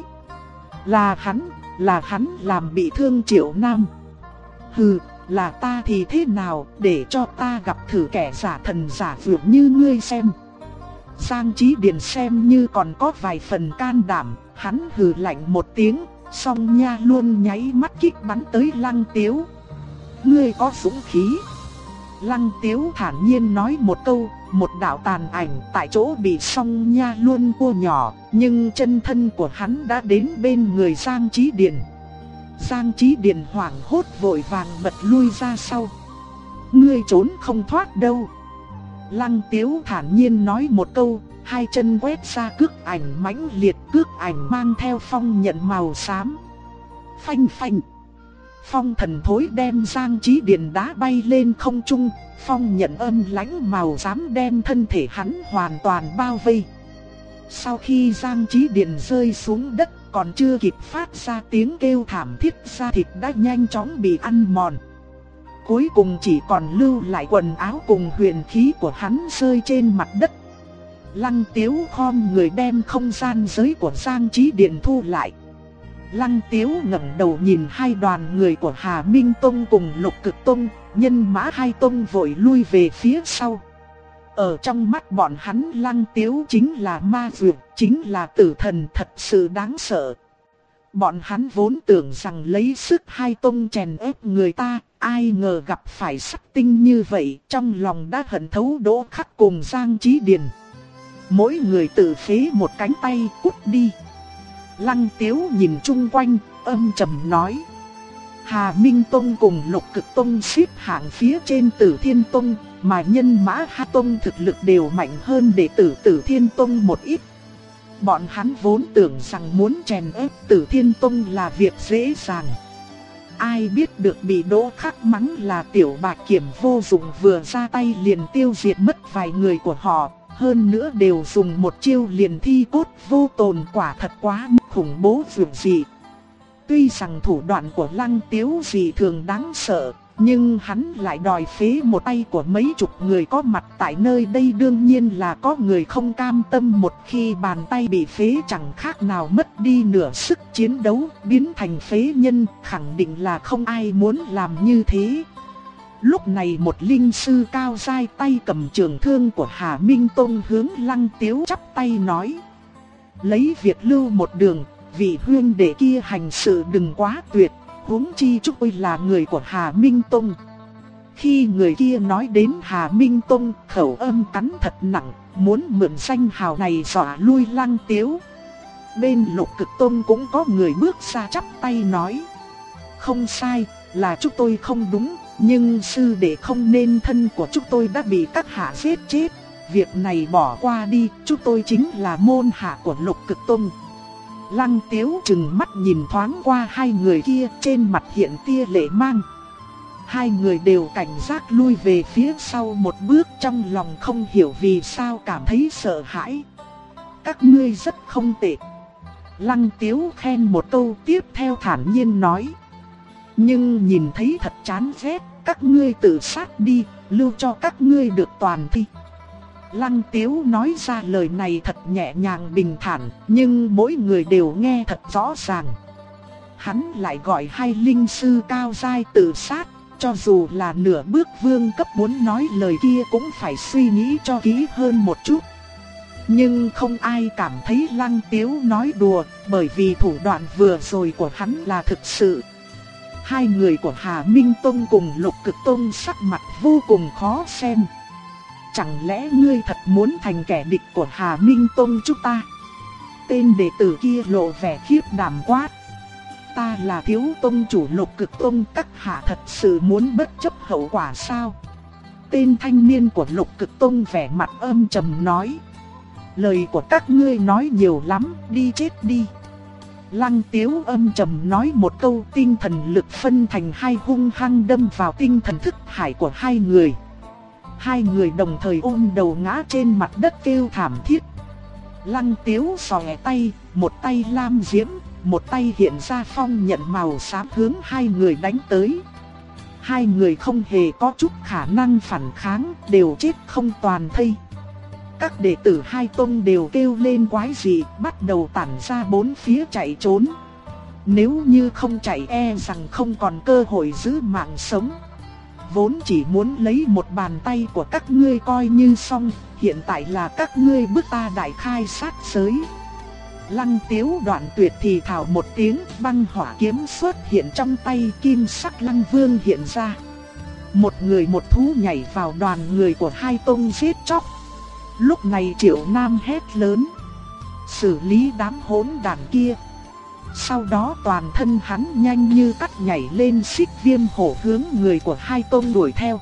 Là hắn làm bị thương Triệu Nam. Hừ, là ta thì thế nào, để cho ta gặp thử kẻ giả thần giả vượt như ngươi xem. Giang Chí Điền xem như còn có vài phần can đảm, hắn hừ lạnh một tiếng, song nha luôn nháy mắt kích bắn tới Lăng Tiếu. Ngươi có dũng khí. Lăng Tiếu thản nhiên nói một câu, một đạo tàn ảnh tại chỗ bị song nha luôn cua nhỏ, nhưng chân thân của hắn đã đến bên người Giang Chí Điền. Giang Chí Điền hoảng hốt vội vàng bật lui ra sau. Ngươi trốn không thoát đâu. Lăng Tiếu thản nhiên nói một câu, hai chân quét ra cước ảnh mãnh liệt, cước ảnh mang theo phong nhận màu xám. Phanh phanh. Phong thần thối đem Giang Chí Điền đá bay lên không trung, phong nhận âm lãnh màu xám đem thân thể hắn hoàn toàn bao vây. Sau khi Giang Chí Điền rơi xuống đất, còn chưa kịp phát ra tiếng kêu thảm thiết, da thịt đã nhanh chóng bị ăn mòn. Cuối cùng chỉ còn lưu lại quần áo cùng huyền khí của hắn rơi trên mặt đất. Lăng Tiếu khom người đem không gian giới của Giang Chí Điền thu lại. Lăng Tiếu ngẩng đầu nhìn hai đoàn người của Hà Minh Tông cùng Lục Cực Tông, nhân mã hai tông vội lui về phía sau. Ở trong mắt bọn hắn Lăng Tiếu chính là ma vượt, chính là tử thần thật sự đáng sợ. Bọn hắn vốn tưởng rằng lấy sức hai tông chèn ép người ta, ai ngờ gặp phải sắc tinh như vậy, trong lòng đã hận thấu Đỗ Khắc cùng Giang Chí Điền. Mỗi người tự phế một cánh tay, cút đi. Lăng Tiếu nhìn chung quanh, âm trầm nói. Hà Minh Tông cùng Lục Cực Tông xếp hạng phía trên Tử Thiên Tông, mà Nhân Mã Hà Tông thực lực đều mạnh hơn đệ tử Tử Thiên Tông một ít. Bọn hắn vốn tưởng rằng muốn chèn ép Tử Thiên Tông là việc dễ dàng. Ai biết được bị Đỗ Khắc mắng là tiểu bạch kiểm vô dụng, vừa ra tay liền tiêu diệt mất vài người của họ. Hơn nữa đều dùng một chiêu liền thi cốt vô tồn, quả thật quá khủng bố dường gì. Tuy rằng thủ đoạn của Lăng Tiếu dị thường đáng sợ, nhưng hắn lại đòi phế một tay của mấy chục người có mặt tại nơi đây, đương nhiên là có người không cam tâm. Một khi bàn tay bị phế chẳng khác nào mất đi nửa sức chiến đấu, biến thành phế nhân, khẳng định là không ai muốn làm như thế. Lúc này một linh sư cao giai tay cầm trường thương của Hà Minh Tông hướng Lăng Tiếu chắp tay nói. Lấy việc lưu một đường, vị huynh đệ kia hành sự đừng quá tuyệt, huống chi chúng tôi là người của Hà Minh Tông. Khi người kia nói đến Hà Minh Tông, khẩu âm cắn thật nặng, muốn mượn danh hào này dọa lui Lăng Tiếu. Bên Lục Cực Tông cũng có người bước ra chắp tay nói. Không sai, là chúng tôi không đúng, nhưng sư đệ không nên thân của chúng tôi đã bị các hạ giết chết. Việc này bỏ qua đi, chúng tôi chính là môn hạ của Lục Cực Tông. Lăng Tiếu trừng mắt nhìn thoáng qua hai người kia, trên mặt hiện tia lệ mang. Hai người đều cảnh giác lui về phía sau một bước, trong lòng không hiểu vì sao cảm thấy sợ hãi. Các ngươi rất không tệ. Lăng Tiếu khen một câu, tiếp theo thản nhiên nói. Nhưng nhìn thấy thật chán ghét, các ngươi tự sát đi, lưu cho các ngươi được toàn thi. Lăng Tiếu nói ra lời này thật nhẹ nhàng bình thản, nhưng mỗi người đều nghe thật rõ ràng. Hắn lại gọi hai linh sư cao giai tự sát, cho dù là nửa bước vương cấp muốn nói lời kia cũng phải suy nghĩ cho kỹ hơn một chút. Nhưng không ai cảm thấy Lăng Tiếu nói đùa, bởi vì thủ đoạn vừa rồi của hắn là thực sự. Hai người của Hà Minh Tông cùng Lục Cực Tông sắc mặt vô cùng khó xem. Chẳng lẽ ngươi thật muốn thành kẻ địch của Hà Minh Tông chúng ta? Tên đệ tử kia lộ vẻ khiếp đảm quát. Ta là thiếu tông chủ Lục Cực Tông, các hạ thật sự muốn bất chấp hậu quả sao? Tên thanh niên của Lục Cực Tông vẻ mặt âm trầm nói. Lời của các ngươi nói nhiều lắm, đi chết đi. Lăng Tiếu âm trầm nói một câu, tinh thần lực phân thành hai hung hăng đâm vào tinh thần thức hải của hai người. Hai người đồng thời ôm đầu ngã trên mặt đất kêu thảm thiết. Lăng Tiếu xòe tay, một tay lam diễm, một tay hiện ra phong nhận màu xám hướng hai người đánh tới. Hai người không hề có chút khả năng phản kháng, đều chết không toàn thây. Các đệ tử hai tông đều kêu lên quái dị, bắt đầu tản ra bốn phía chạy trốn. Nếu như không chạy e rằng không còn cơ hội giữ mạng sống. Vốn chỉ muốn lấy một bàn tay của các ngươi coi như xong, hiện tại là các ngươi bức ta đại khai sát giới. Lăng Tiếu đoạn tuyệt thì thào một tiếng, băng hỏa kiếm xuất hiện trong tay, kim sắc Lăng Vương hiện ra. Một người một thú nhảy vào đoàn người của hai tông giết chóc. Lúc này Triệu Nam hét lớn, xử lý đám hỗn đản kia. Sau đó toàn thân hắn nhanh như cắt nhảy lên xích viêm hổ hướng người của hai tông đuổi theo.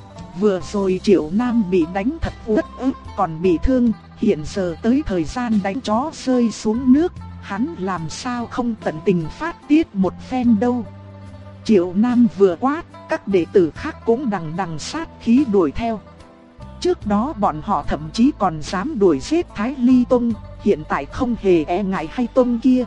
Vừa rồi Triệu Nam bị đánh thật uất ức, còn bị thương, hiện giờ tới thời gian đánh chó rơi xuống nước, hắn làm sao không tận tình phát tiết một phen đâu. Triệu Nam vừa quát, các đệ tử khác cũng đằng đằng sát khí đuổi theo. Trước đó bọn họ thậm chí còn dám đuổi giết Thái Ly Tông, hiện tại không hề e ngại hai tông kia.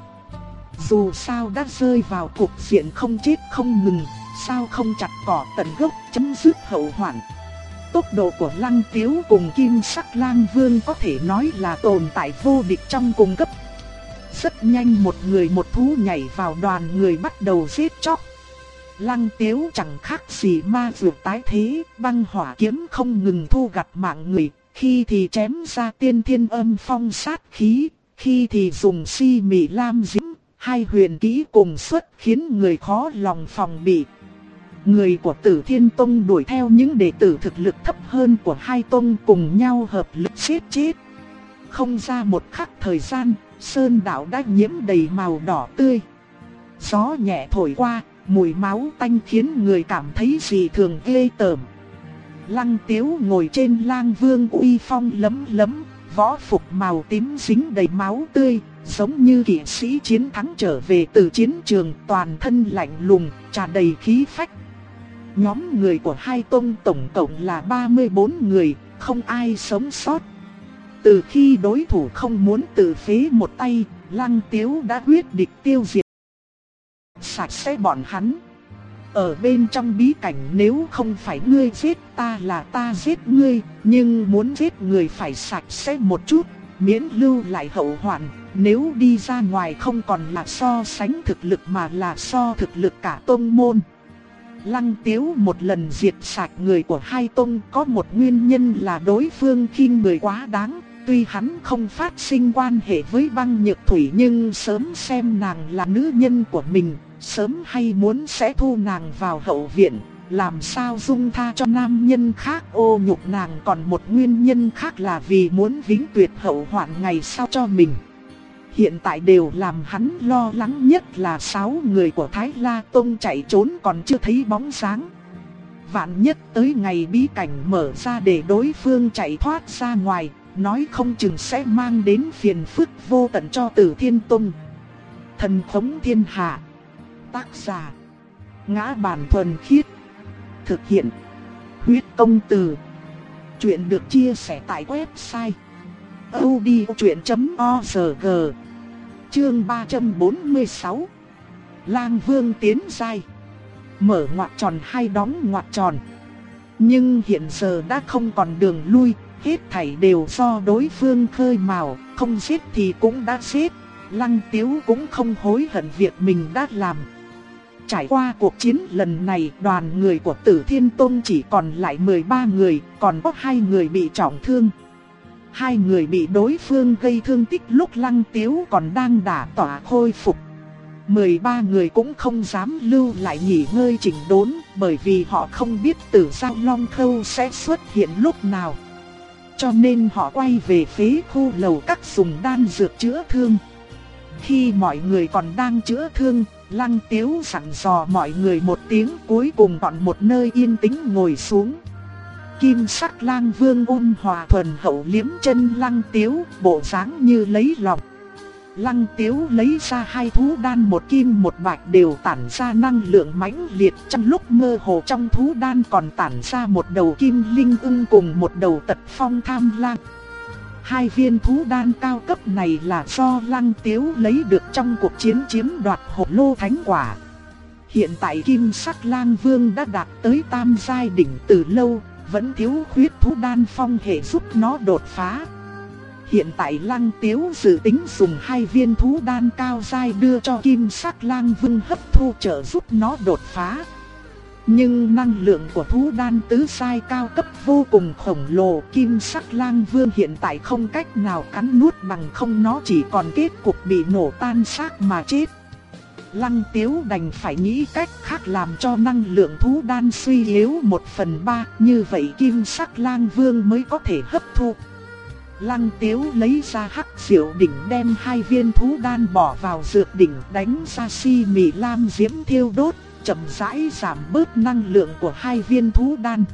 Dù sao đã rơi vào cục diện không chết không ngừng, sao không chặt cỏ tận gốc chấm dứt hậu hoạn. Tốc độ của Lăng Tiếu cùng kim sắc Lang Vương có thể nói là tồn tại vô địch trong cùng cấp. Rất nhanh một người một thú nhảy vào đoàn người bắt đầu giết chóc. Lăng Tiếu chẳng khác gì ma dược tái thế, băng hỏa kiếm không ngừng thu gặt mạng người, khi thì chém ra tiên thiên âm phong sát khí, khi thì dùng si mị lam diễm, hai huyền kỹ cùng xuất khiến người khó lòng phòng bị. Người của Tử Thiên Tông đuổi theo những đệ tử thực lực thấp hơn của hai tông cùng nhau hợp lực giết chết. Không ra một khắc thời gian, sơn đạo đã nhiễm đầy màu đỏ tươi. Gió nhẹ thổi qua, mùi máu tanh khiến người cảm thấy dị thường ghê tởm. Lăng Tiếu ngồi trên lang vương uy phong lấm lấm, võ phục màu tím dính đầy máu tươi, giống như kỵ sĩ chiến thắng trở về từ chiến trường, toàn thân lạnh lùng, tràn đầy khí phách. Nhóm người của hai tông tổng cộng là 34 người, không ai sống sót. Từ khi đối thủ không muốn tự phế một tay, Lăng Tiếu đã quyết định tiêu diệt sạch sẽ bọn hắn. Ở bên trong bí cảnh, nếu không phải ngươi giết ta là ta giết ngươi, nhưng muốn giết người phải sạch sẽ một chút, miễn lưu lại hậu hoạn. Nếu đi ra ngoài không còn là so sánh thực lực mà là so thực lực cả tông môn. Lăng Tiếu một lần diệt sạch người của hai tông có một nguyên nhân là đối phương khinh người quá đáng. Tuy hắn không phát sinh quan hệ với Băng Nhược Thủy nhưng sớm xem nàng là nữ nhân của mình, sớm hay muốn sẽ thu nàng vào hậu viện, làm sao dung tha cho nam nhân khác ô nhục nàng. Còn một nguyên nhân khác là vì muốn vĩnh tuyệt hậu hoạn ngày sau cho mình. Hiện tại điều làm hắn lo lắng nhất là 6 người của Thái La Tông chạy trốn còn chưa thấy bóng dáng. Vạn nhất tới ngày bí cảnh mở ra để đối phương chạy thoát ra ngoài, nói không chừng sẽ mang đến phiền phức vô tận cho Tử Thiên Tông. Thần Khống Thiên Hạ. Tác giả: Ngã Bản Thuần Khiết. Thực hiện: Huyết Công Từ. Chuyện được chia sẻ tại website audiochuyện.org. Chương 346. Lang Vương tiến giai. Mở ngoặc tròn hay đóng ngoặc tròn. Nhưng hiện giờ đã không còn đường lui, hết thảy đều do đối phương khơi mào, không giết thì cũng đã giết. Lăng Tiếu cũng không hối hận việc mình đã làm. Trải qua cuộc chiến lần này, đoàn người của Tử Thiên Tông chỉ còn lại 13 người, còn có 2 người bị trọng thương. 2 người bị đối phương gây thương tích lúc Lăng Tiếu còn đang đả tỏa khôi phục. 13 người cũng không dám lưu lại nghỉ ngơi chỉnh đốn, bởi vì họ không biết Tử Giao Long Khâu sẽ xuất hiện lúc nào. Cho nên họ quay về phế khu lầu các dùng đan dược chữa thương. Khi mọi người còn đang chữa thương, Lăng Tiếu dặn dò mọi người một tiếng, cuối cùng chọn một nơi yên tĩnh ngồi xuống. Kim sắc Lang Vương ôn hòa thuần hậu liếm chân Lăng Tiếu, bộ dáng như lấy lòng. Lăng Tiếu lấy ra 2 thú đan, một kim một bạch đều tản ra năng lượng mãnh liệt. Trong lúc mơ hồ trong thú đan còn tản ra một đầu kim linh ưng cùng một đầu tật phong tham lang. 2 viên thú đan cao cấp này là do Lăng Tiếu lấy được trong cuộc chiến chiếm đoạt Hổ Lô Thánh Quả. Hiện tại kim sắc Lang Vương đã đạt tới tam giai đỉnh từ lâu, vẫn thiếu khuyết thú đan phong hệ giúp nó đột phá. Hiện tại Lăng Tiếu dự tính dùng 2 viên thú đan cao giai đưa cho kim sắc Lang Vương hấp thu trợ giúp nó đột phá. Nhưng năng lượng của thú đan tứ giai cao cấp vô cùng khổng lồ, kim sắc Lang Vương hiện tại không cách nào cắn nuốt, bằng không nó chỉ còn kết cục bị nổ tan xác mà chết. Lăng Tiếu đành phải nghĩ cách khác làm cho năng lượng thú đan suy yếu 1/3, như vậy kim sắc Lang Vương mới có thể hấp thu. Lăng Tiếu lấy ra hắc diệu đỉnh, đem 2 viên thú đan bỏ vào dược đỉnh, đánh ra si mị lam diễm thiêu đốt, chậm rãi giảm bớt năng lượng của 2 viên thú đan.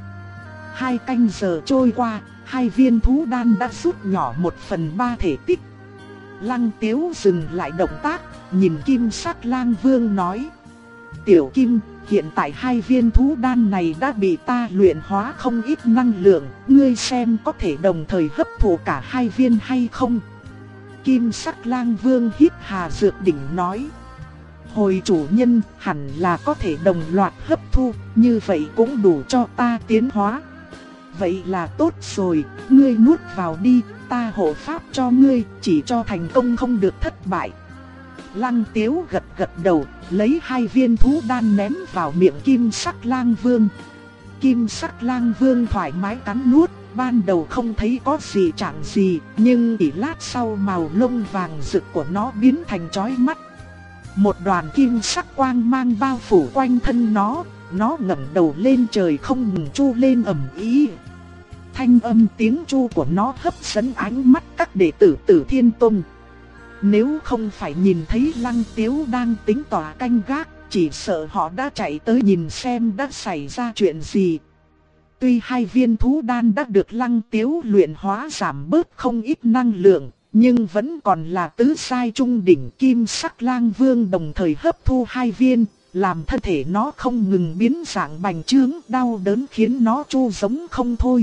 2 canh giờ trôi qua, 2 viên thú đan đã rút nhỏ 1/3 thể tích. Lăng Tiếu dừng lại động tác, nhìn kim sắc Lang Vương nói: Tiểu Kim, hiện tại 2 viên thú đan này đã bị ta luyện hóa không ít năng lượng, ngươi xem có thể đồng thời hấp thụ cả 2 viên hay không? Kim sắc Lang Vương hít hà dược đỉnh nói: Hồi chủ nhân, hẳn là có thể đồng loạt hấp thu, như vậy cũng đủ cho ta tiến hóa. Vậy là tốt rồi, ngươi nuốt vào đi, ta hộ pháp cho ngươi, chỉ cho thành công không được thất bại. Lăng Tiếu gật gật đầu, lấy 2 viên thú đan ném vào miệng kim sắc Lang Vương. Kim sắc Lang Vương thoải mái cắn nuốt, ban đầu không thấy có gì chẳng gì, nhưng chỉ lát sau màu lông vàng rực của nó biến thành chói mắt. Một đoàn kim sắc quang mang bao phủ quanh thân nó ngẩng đầu lên trời không ngừng chu lên ầm ĩ. Thanh âm tiếng chu của nó hấp dẫn ánh mắt các đệ tử Tử Thiên Tông. Nếu không phải nhìn thấy Lăng Tiếu đang tính tỏa canh gác, chỉ sợ họ đã chạy tới nhìn xem đã xảy ra chuyện gì. Tuy 2 viên thú đan đã được Lăng Tiếu luyện hóa giảm bớt không ít năng lượng, nhưng vẫn còn là tứ sai trung đỉnh. Kim sắc lang vương đồng thời hấp thu 2 viên, làm thân thể nó không ngừng biến dạng bành trướng, đau đớn khiến nó chu giống không thôi.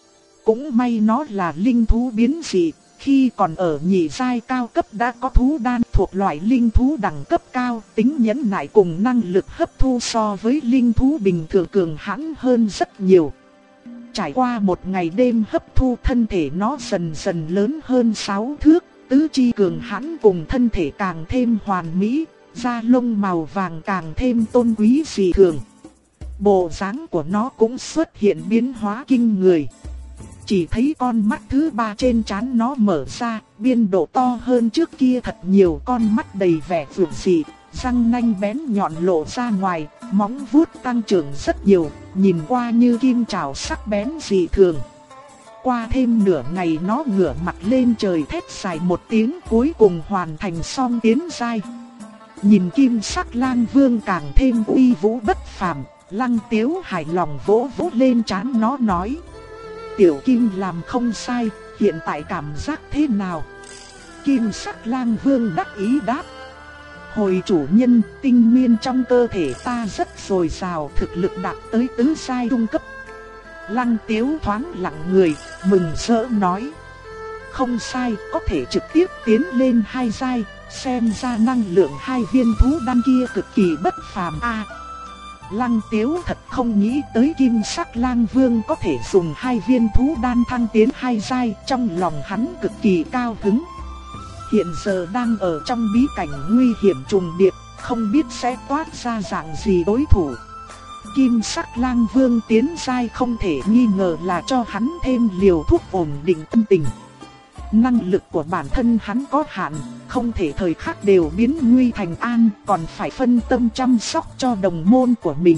Cũng may nó là linh thú biến dị, khi còn ở nhị giai cao cấp đã có thú đan thuộc loại linh thú đẳng cấp cao, tính nhẫn nại cùng năng lực hấp thu so với linh thú bình thường cường hãn hơn rất nhiều. Trải qua một ngày đêm hấp thu, thân thể nó dần dần lớn hơn 6 thước, tứ chi cường hãn cùng thân thể càng thêm hoàn mỹ, da lông màu vàng càng thêm tôn quý dị thường. Bộ dáng của nó cũng xuất hiện biến hóa kinh người. Chỉ thấy con mắt thứ 3 trên trán nó mở ra, biên độ to hơn trước kia thật nhiều, con mắt đầy vẻ vượng dị, răng nanh bén nhọn lộ ra ngoài, móng vuốt tăng trưởng rất nhiều, nhìn qua như kim chảo sắc bén dị thường. Qua thêm nửa ngày nó ngửa mặt lên trời thét dài một tiếng, cuối cùng hoàn thành xong tiến giai. Nhìn kim sắc lang vương càng thêm uy vũ bất phàm, Lăng Tiếu hài lòng vỗ vỗ lên trán nó nói: Tiểu Kim làm không sai, hiện tại cảm giác thế nào? Kim sắc lang vương đắc ý đáp: Hồi chủ nhân, tinh nguyên trong cơ thể ta rất dồi dào, thực lực đạt tới tứ giai trung cấp. Lăng Tiếu thoáng lặng người, mừng rỡ nói: Không sai, có thể trực tiếp tiến lên 2 giai, xem ra năng lượng 2 viên thú đan kia cực kỳ bất phàm a. Lăng Tiếu thật không nghĩ tới kim sắc lang vương có thể dùng 2 viên thú đan thăng tiến 2 giai, trong lòng hắn cực kỳ cao hứng. Hiện giờ đang ở trong bí cảnh nguy hiểm trùng điệp, không biết sẽ toát ra dạng gì đối thủ. Kim sắc lang vương tiến giai không thể nghi ngờ là cho hắn thêm liều thuốc ổn định tâm tình. Năng lực của bản thân hắn có hạn, không thể thời khắc đều biến nguy thành an, còn phải phân tâm chăm sóc cho đồng môn của mình.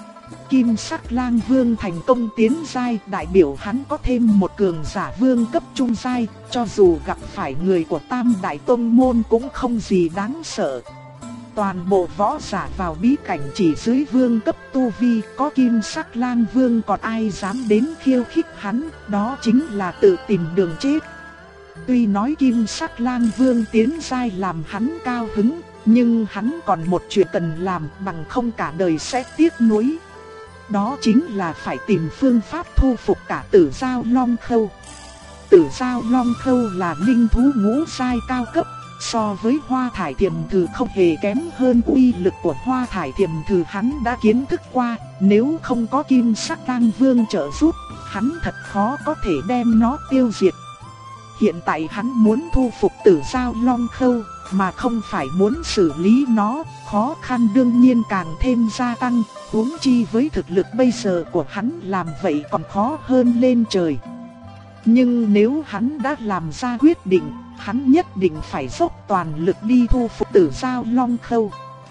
Kim sắc lang vương thành công tiến giai, đại biểu hắn có thêm một cường giả vương cấp trung giai, cho dù gặp phải người của Tam đại tông môn cũng không gì đáng sợ. Toàn bộ võ giả vào bí cảnh chỉ dưới vương cấp tu vi, có kim sắc lang vương còn ai dám đến khiêu khích hắn, đó chính là tự tìm đường chết. Tuy nói kim sắc lang vương tiến giai làm hắn cao hứng, nhưng hắn còn một chuyện cần làm, bằng không cả đời sẽ tiếc nuối. Đó chính là phải tìm phương pháp thu phục cả Tử Dao Long Khâu. Tử Dao Long Khâu là linh thú ngũ giai cao cấp, so với Hoa Thải Thiềm Thử không hề kém hơn. Uy lực của Hoa Thải Thiềm Thử hắn đã kiến thức qua, nếu không có kim sắc lang vương trợ giúp, hắn thật khó có thể đem nó tiêu diệt. Hiện tại hắn muốn thu phục Tử Dao Long Khâu, mà không phải muốn xử lý nó, khó khăn đương nhiên càng thêm gia tăng, huống chi với thực lực bây giờ của hắn làm vậy còn khó hơn lên trời. Nhưng nếu hắn đã làm ra quyết định, hắn nhất định phải dốc toàn lực đi thu phục Tử Dao Long Khâu.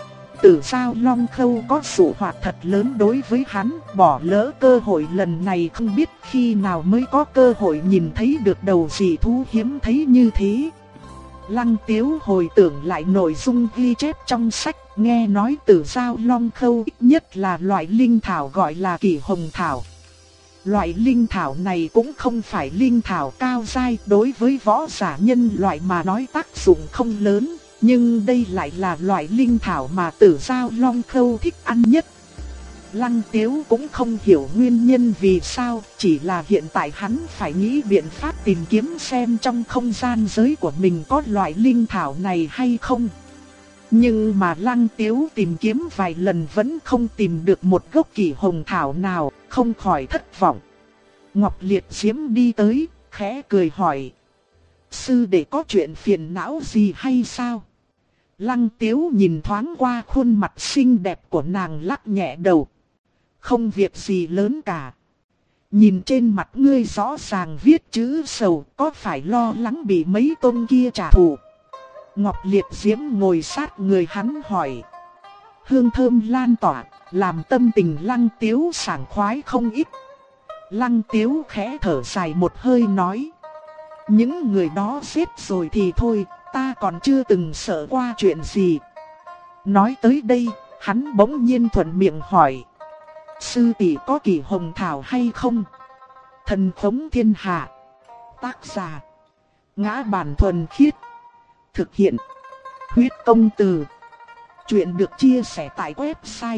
Tử Dao Long Khâu có dụ hoặc thật lớn đối với hắn, bỏ lỡ cơ hội lần này không biết khi nào mới có cơ hội nhìn thấy được đầu dị thú hiếm thấy như thế. Lăng Tiếu hồi tưởng lại nội dung ghi chép trong sách, nghe nói Tử Dao Long Khâu ít nhất là loại linh thảo gọi là Kỷ Hồng Thảo. Loại linh thảo này cũng không phải linh thảo cao giai, đối với võ giả nhân loại mà nói tác dụng không lớn, nhưng đây lại là loại linh thảo mà Tử Dao Long Khâu thích ăn nhất. Lăng Tiếu cũng không hiểu nguyên nhân vì sao, chỉ là hiện tại hắn phải nghĩ biện pháp tìm kiếm xem trong không gian giới của mình có loại linh thảo này hay không. Nhưng mà Lăng Tiếu tìm kiếm vài lần vẫn không tìm được một gốc Kỷ Hồng Thảo nào, không khỏi thất vọng. Ngọc Liệt Diễm đi tới, khẽ cười hỏi: Sư đệ có chuyện phiền não gì hay sao? Lăng Tiếu nhìn thoáng qua khuôn mặt xinh đẹp của nàng, lắc nhẹ đầu: Không việc gì lớn cả. Nhìn trên mặt ngươi rõ ràng viết chữ sầu, có phải lo lắng bị mấy tôn kia trả thù? Ngọc Liệt Diễm ngồi sát người hắn hỏi. Hương thơm lan tỏa, làm tâm tình Lăng Tiếu sảng khoái không ít. Lăng Tiếu khẽ thở dài một hơi nói: Những người đó giết rồi thì thôi, ta còn chưa từng sợ qua chuyện gì. Nói tới đây, hắn bỗng nhiên thuận miệng hỏi. Sư tỷ có kỳ hồng thảo hay không? Thần khống thiên hạ. Tác giả: Ngã Bản Thuần Khiết. Thực hiện: Huyết Công Từ. Chuyện được chia sẻ tại website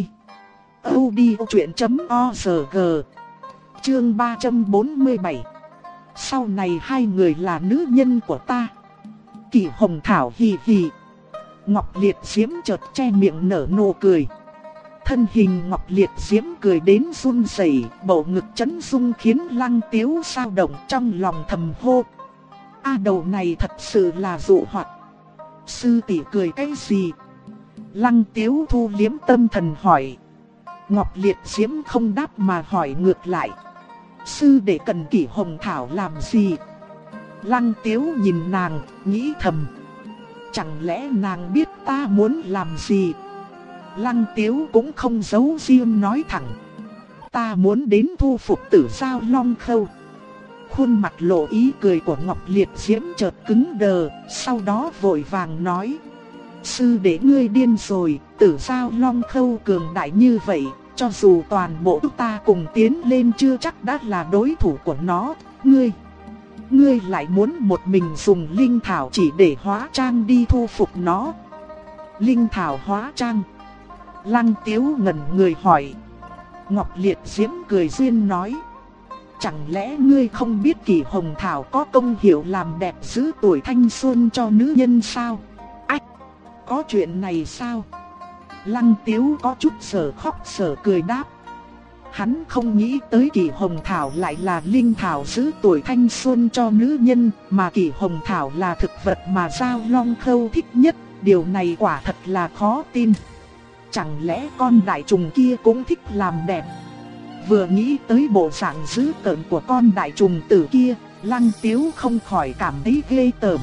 audiochuyện.org. Chương 347. Sau này hai người là nữ nhân của ta. Kỳ hồng thảo hì hì. Ngọc Liệt Diễm chợt che miệng nở nụ cười. Thân hình Ngọc Liệt Diễm cười đến run rẩy, bầu ngực chấn rung khiến Lăng Tiếu sao động, trong lòng thầm hô. Đầu này thật sự là dụ hoặc. Sư tỷ cười cái gì? Lăng Tiếu thu liếm tâm thần hỏi. Ngọc Liệt Diễm không đáp mà hỏi ngược lại. Sư đệ cần Kỷ Hồng Thảo làm gì? Lăng Tiếu nhìn nàng, nghĩ thầm. Chẳng lẽ nàng biết ta muốn làm gì? Lăng Tiếu cũng không giấu riêng nói thẳng. Ta muốn đến thu phục Tử Giao Long Khâu. Khuôn mặt lộ ý cười của Ngọc Liệt Diễm chợt cứng đờ, sau đó vội vàng nói. Sư đệ ngươi điên rồi, Tử Giao Long Khâu cường đại như vậy, cho dù toàn bộ chúng ta cùng tiến lên chưa chắc đã là đối thủ của nó. Ngươi lại muốn một mình dùng linh thảo chỉ để hóa trang đi thu phục nó. Linh thảo hóa trang? Lăng Tiếu ngẩn người hỏi. Ngọc Liệt Diễm cười duyên nói. Chẳng lẽ ngươi không biết Kỷ Hồng Thảo có công hiệu làm đẹp giữ tuổi thanh xuân cho nữ nhân sao? Ách! Có chuyện này sao? Lăng Tiếu có chút sở khóc sở cười đáp. Hắn không nghĩ tới Kỷ Hồng Thảo lại là linh thảo giữ tuổi thanh xuân cho nữ nhân, mà Kỷ Hồng Thảo là thực vật mà Giao Long Khâu thích nhất. Điều này quả thật là khó tin. Chẳng lẽ con đại trùng kia cũng thích làm đẹp? Vừa nghĩ tới bộ dạng dữ tợn của con đại trùng tử kia, Lăng Tiếu không khỏi cảm thấy ghê tởm.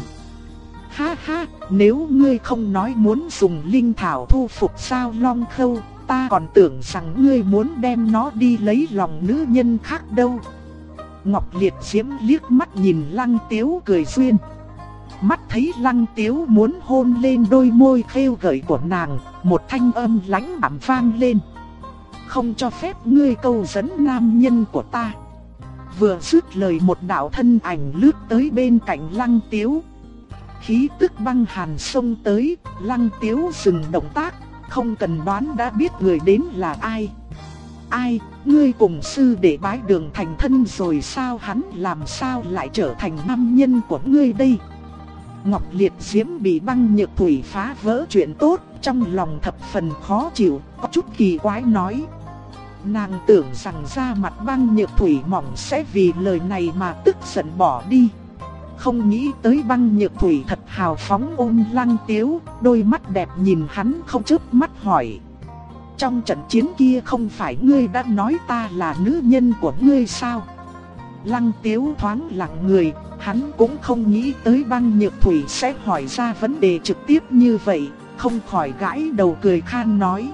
Ha ha, nếu ngươi không nói muốn dùng linh thảo thu phục Giao Long Khâu, ta còn tưởng rằng ngươi muốn đem nó đi lấy lòng nữ nhân khác đâu. Ngọc Liệt Diễm liếc mắt nhìn Lăng Tiếu cười duyên. Mắt thấy Lăng Tiếu muốn hôn lên đôi môi khêu gợi của nàng, một thanh âm lãnh đạm vang lên. Không cho phép ngươi câu dẫn nam nhân của ta. Vừa dứt lời một đạo thân ảnh lướt tới bên cạnh Lăng Tiếu. Khí tức băng hàn xông tới, Lăng Tiếu dừng động tác, không cần đoán đã biết người đến là ai. Ai, ngươi cùng sư đệ bái đường thành thân rồi sao? Hắn làm sao lại trở thành nam nhân của ngươi đây? Ngọc Liệt Diễm bị băng nhược thủy phá vỡ chuyện tốt, trong lòng thập phần khó chịu, có chút kỳ quái nói. Nàng tưởng rằng da mặt băng nhược thủy mỏng sẽ vì lời này mà tức giận bỏ đi. Không nghĩ tới băng nhược thủy thật hào phóng ôm Lăng Tiếu, đôi mắt đẹp nhìn hắn không chớp mắt hỏi. Trong trận chiến kia không phải ngươi đã nói ta là nữ nhân của ngươi sao? Lăng Tiếu thoáng lặng người, hắn cũng không nghĩ tới băng nhược thủy sẽ hỏi ra vấn đề trực tiếp như vậy, không khỏi gãi đầu cười khan nói.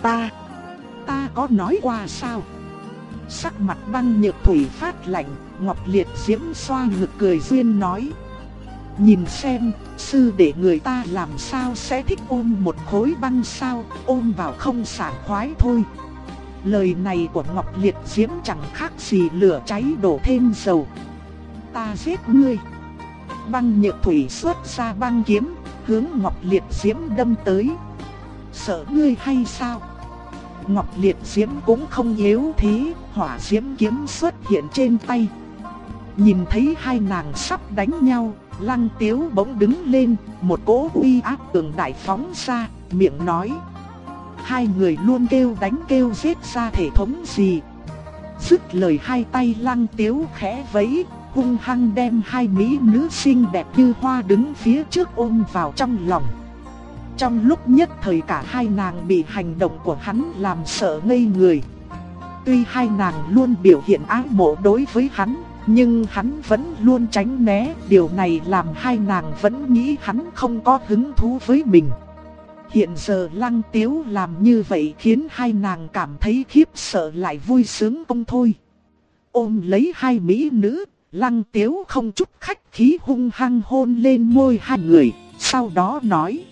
Ta có nói qua sao? Sắc mặt băng nhược thủy phát lạnh, Ngọc Liệt Diễm xoa ngực cười duyên nói. Nhìn xem, sư đệ người ta làm sao sẽ thích ôm một khối băng sao, ôm vào không sảng khoái thôi. Lời này của Ngọc Liệt Diễm chẳng khác gì lửa cháy đổ thêm dầu. Ta giết ngươi. Băng nhược thủy xuất ra băng kiếm, hướng Ngọc Liệt Diễm đâm tới. Sợ ngươi hay sao? Ngọc Liệt Diễm cũng không yếu thế, hỏa diễm kiếm xuất hiện trên tay. Nhìn thấy hai nàng sắp đánh nhau, Lăng Tiếu bỗng đứng lên, một cỗ uy áp cường đại phóng ra, miệng nói. Hai người luôn kêu đánh kêu giết ra thể thống gì. Dứt lời hai tay Lăng Tiếu khẽ vẫy, hung hăng đem hai mỹ nữ xinh đẹp như hoa đứng phía trước ôm vào trong lòng. Trong lúc nhất thời cả hai nàng bị hành động của hắn làm sợ ngây người. Tuy hai nàng luôn biểu hiện ái mộ đối với hắn, nhưng hắn vẫn luôn tránh né. Điều này làm hai nàng vẫn nghĩ hắn không có hứng thú với mình. Hiện giờ Lăng Tiếu làm như vậy khiến hai nàng cảm thấy khiếp sợ lại vui sướng không thôi. Ôm lấy hai mỹ nữ, Lăng Tiếu không chút khách khí hung hăng hôn lên môi hai người, sau đó nói: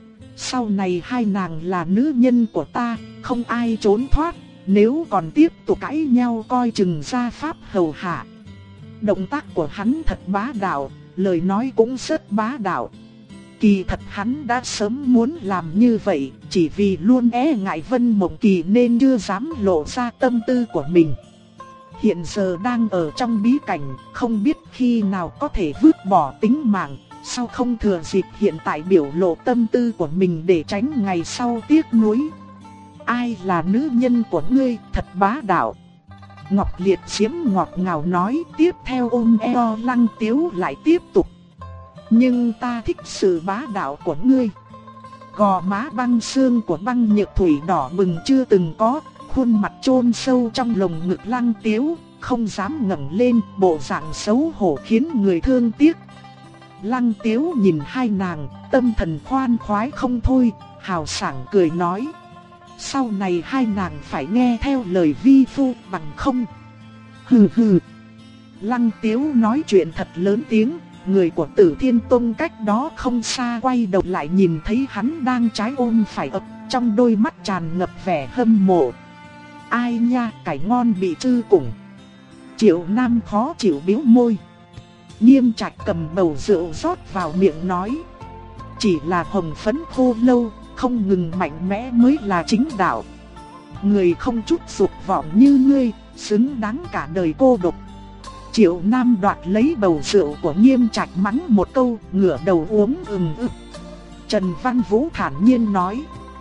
sau này hai nàng là nữ nhân của ta, không ai trốn thoát, nếu còn tiếp tục cãi nhau coi chừng ra pháp hầu hạ. Động tác của hắn thật bá đạo, lời nói cũng rất bá đạo. Kỳ thật hắn đã sớm muốn làm như vậy, chỉ vì luôn ngại Vân Mộng Kỳ nên chưa dám lộ ra tâm tư của mình. Hiện giờ đang ở trong bí cảnh, không biết khi nào có thể vứt bỏ tính mạng, sao không thừa dịp hiện tại biểu lộ tâm tư của mình để tránh ngày sau tiếc nuối. Ai là nữ nhân của ngươi, thật bá đạo. Ngọc Liệt Diễm ngọt ngào nói, tiếp theo ôm eo Lăng Tiếu lại tiếp tục: nhưng ta thích sự bá đạo của ngươi. Gò má băng xương của Băng Nhược Thủy đỏ bừng chưa từng có, khuôn mặt chôn sâu trong lồng ngực Lăng Tiếu, không dám ngẩng lên, bộ dạng xấu hổ khiến người thương tiếc. Lăng Tiếu nhìn hai nàng, tâm thần khoan khoái không thôi, hào sảng cười nói: sau này hai nàng phải nghe theo lời vi phu bằng không. Hừ hừ. Lăng Tiếu nói chuyện thật lớn tiếng, người của Tử Thiên Tông cách đó không xa quay đầu lại nhìn thấy hắn đang trái ôm phải ấp, trong đôi mắt tràn ngập vẻ hâm mộ. Ai nha, cải ngon bị trư cùng. Triệu Nam khó chịu bĩu môi. Nghiêm Trạch cầm bầu rượu rót vào miệng nói: chỉ là hồng phấn khô lâu, không ngừng mạnh mẽ mới là chính đạo. Người không chút dục vọng như ngươi, xứng đáng cả đời cô độc. Triệu Nam đoạt lấy bầu rượu của Nghiêm Trạch mắng một câu, ngửa đầu uống ực. Trần Văn Vũ thản nhiên nói: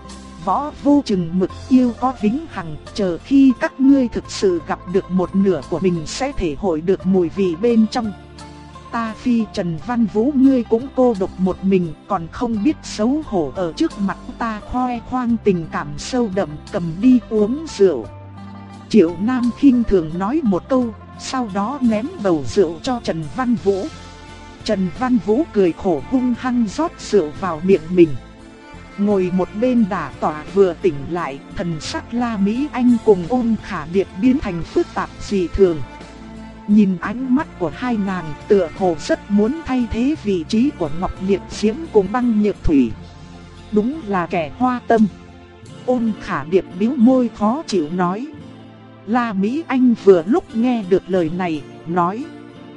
võ vô chừng mực, yêu có vĩnh hằng, chờ khi các ngươi thực sự gặp được một nửa của mình sẽ thể hội được mùi vị bên trong. Ta phi Trần Văn Vũ ngươi cũng cô độc một mình, còn không biết xấu hổ ở trước mặt ta khoe khoang tình cảm sâu đậm, cầm đi uống rượu. Triệu Nam khinh thường nói một câu, sau đó ném bầu rượu cho Trần Văn Vũ. Trần Văn Vũ cười khổ hung hăng rót rượu vào miệng mình. Ngồi một bên đả tỏa vừa tỉnh lại, thần sắc La Mỹ Anh cùng Ôn Khả Điệp biến thành phức tạp dị thường. Nhìn ánh mắt của hai nàng, tựa hồ rất muốn thay thế vị trí của Ngọc Liệt Diễm cùng Băng Nhược Thủy. Đúng là kẻ hoa tâm. Ôn Khả Điệp bĩu môi khó chịu nói. La Mỹ Anh vừa lúc nghe được lời này, nói: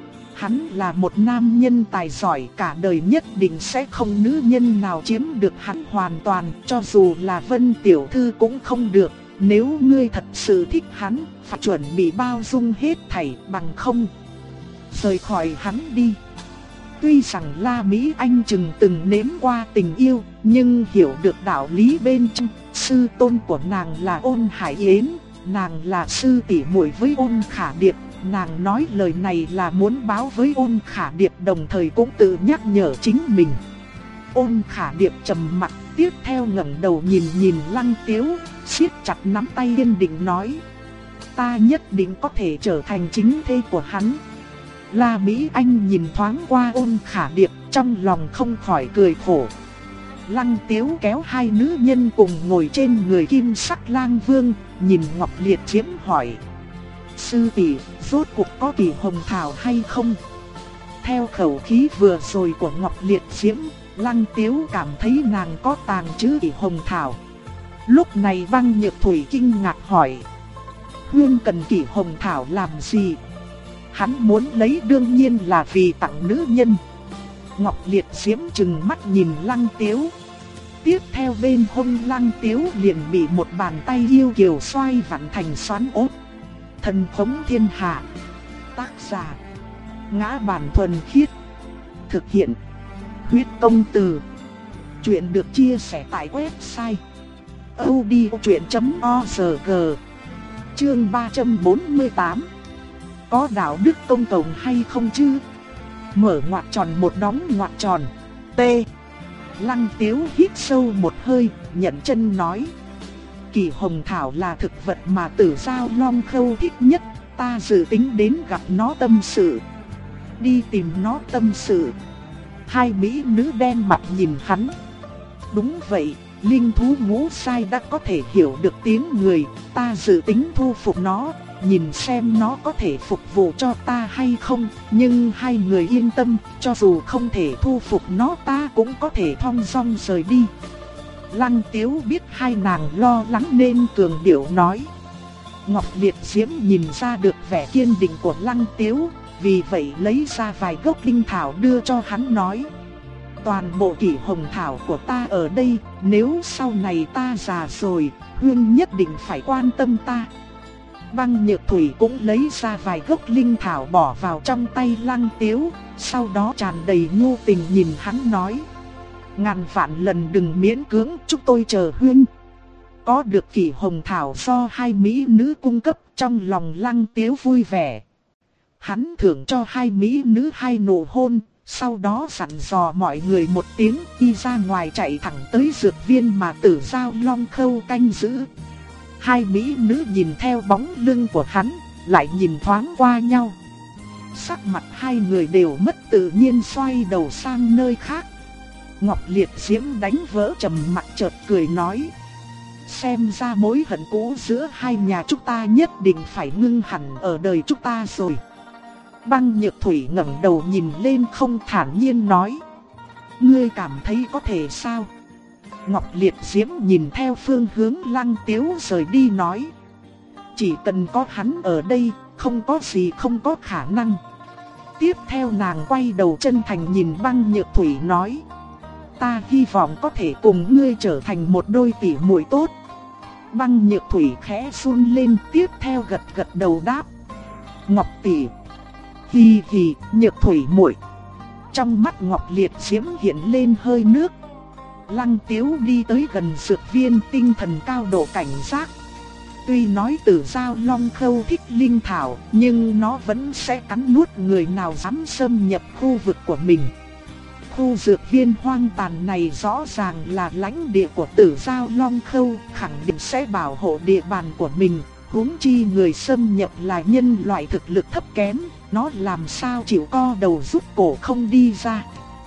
hắn là một nam nhân tài giỏi, cả đời nhất định sẽ không nữ nhân nào chiếm được hắn hoàn toàn, cho dù là Vân tiểu thư cũng không được. Nếu ngươi thật sự thích hắn, phải chuẩn bị bao dung hết thảy, bằng không rời khỏi hắn đi. Tuy rằng La Mỹ Anh từng nếm qua tình yêu, nhưng hiểu được đạo lý bên trong. Sư tôn của nàng là Ôn Hải Yến, nàng là sư tỷ muội với Ôn Khả Điệp. Nàng nói lời này là muốn báo với Ôn Khả Điệp, đồng thời cũng tự nhắc nhở chính mình. Ôn Khả Điệp trầm mặt, tiếp theo ngẩng đầu nhìn Lăng Tiếu, siết chặt nắm tay kiên định nói: ta nhất định có thể trở thành chính thê của hắn. La Mỹ Anh nhìn thoáng qua Ôn Khả Điệp, trong lòng không khỏi cười khổ. Lăng Tiếu kéo hai nữ nhân cùng ngồi trên người Kim Sắc Lang Vương, nhìn Ngọc Liệt Diễm hỏi: sư tỷ, rốt cuộc có Kỳ Hồng Thảo hay không? Theo khẩu khí vừa rồi của Ngọc Liệt Diễm, Lăng Tiếu cảm thấy nàng có tàng trữ Kỳ Hồng Thảo. Lúc này Băng Nhược Thủy kinh ngạc hỏi: huynh cần Kỳ Hồng Thảo làm gì? Hắn muốn lấy đương nhiên là vì tặng nữ nhân. Ngọc Liệt Diễm trừng mắt nhìn Lăng Tiếu. Tiếp theo bên hông Lăng Tiếu liền bị một bàn tay yêu kiều xoay vặn thành xoắn ốc. Thần khống thiên hạ. Tác giả: Ngã Bản Thuần Khiết. Thực hiện: Huyết Công Từ. Chuyện được chia sẻ tại website audiochuyện.org. Chương 348. Có đạo đức công cộng hay không chứ? Mở ngoặc tròn một đóng ngoặc tròn. T. Lăng Tiếu hít sâu một hơi, nhận chân nói: Kỳ Hồng Thảo là thực vật mà Tử Giao Long Khâu thích nhất, ta dự tính đến gặp nó tâm sự. Đi tìm nó tâm sự. Hai mỹ nữ đen mặt nhìn hắn. Đúng vậy, linh thú ngũ sai đã có thể hiểu được tiếng người, ta dự tính thu phục nó, nhìn xem nó có thể phục vụ cho ta hay không. Nhưng hai người yên tâm, cho dù không thể thu phục nó ta cũng có thể thong dong rời đi. Lăng Tiếu biết hai nàng lo lắng nên cường điệu nói. Ngọc Liệt Diễm nhìn ra được vẻ kiên định của Lăng Tiếu, vì vậy lấy ra vài gốc linh thảo đưa cho hắn nói. Toàn bộ kỷ hồng thảo của ta ở đây, nếu sau này ta già rồi, Huynh nhất định phải quan tâm ta. Băng Nhược Thủy cũng lấy ra vài gốc linh thảo bỏ vào trong tay Lăng Tiếu, sau đó tràn đầy nhu tình nhìn hắn nói. Ngàn vạn lần đừng miễn cưỡng, chúng tôi chờ Huynh. Có được kỷ hồng thảo do hai mỹ nữ cung cấp, trong lòng Lăng Tiếu vui vẻ. Hắn thưởng cho hai mỹ nữ hai nụ hôn, sau đó dặn dò mọi người một tiếng, đi ra ngoài chạy thẳng tới dược viên mà Tử Dao Long Khâu canh giữ. Hai mỹ nữ nhìn theo bóng lưng của hắn, lại nhìn thoáng qua nhau. Sắc mặt hai người đều mất tự nhiên, xoay đầu sang nơi khác. Ngọc Liệt Diễm đánh vỡ trầm mặc, chợt cười nói. Xem ra mối hận cũ giữa hai nhà chúng ta nhất định phải ngưng hẳn ở đời chúng ta rồi. Băng Nhược Thủy ngẩng đầu nhìn lên không, thản nhiên nói. Ngươi cảm thấy có thể sao? Ngọc Liệt Diễm nhìn theo phương hướng Lăng Tiếu rời đi nói. Chỉ cần có hắn ở đây, không có gì không có khả năng. Tiếp theo nàng quay đầu chân thành nhìn Băng Nhược Thủy nói. Ta hy vọng có thể cùng ngươi trở thành một đôi tỷ muội tốt. Băng Nhược Thủy khẽ run lên, tiếp theo gật gật đầu đáp. Ngọc tỷ. Hì hì, Nhược Thủy muội. Trong mắt Ngọc Liệt Diễm hiện lên hơi nước. Lăng Tiếu đi tới gần dược viên, tinh thần cao độ cảnh giác. Tuy nói Tử Dao Long Khâu thích linh thảo, nhưng nó vẫn sẽ cắn nuốt người nào dám xâm nhập khu vực của mình. Khu dược viên hoang tàn này rõ ràng là lãnh địa của Tử Dao Long Khâu, khẳng định sẽ bảo hộ địa bàn của mình. Huống chi người xâm nhập là nhân loại thực lực thấp kém, nó làm sao chịu co đầu rút cổ không đi ra.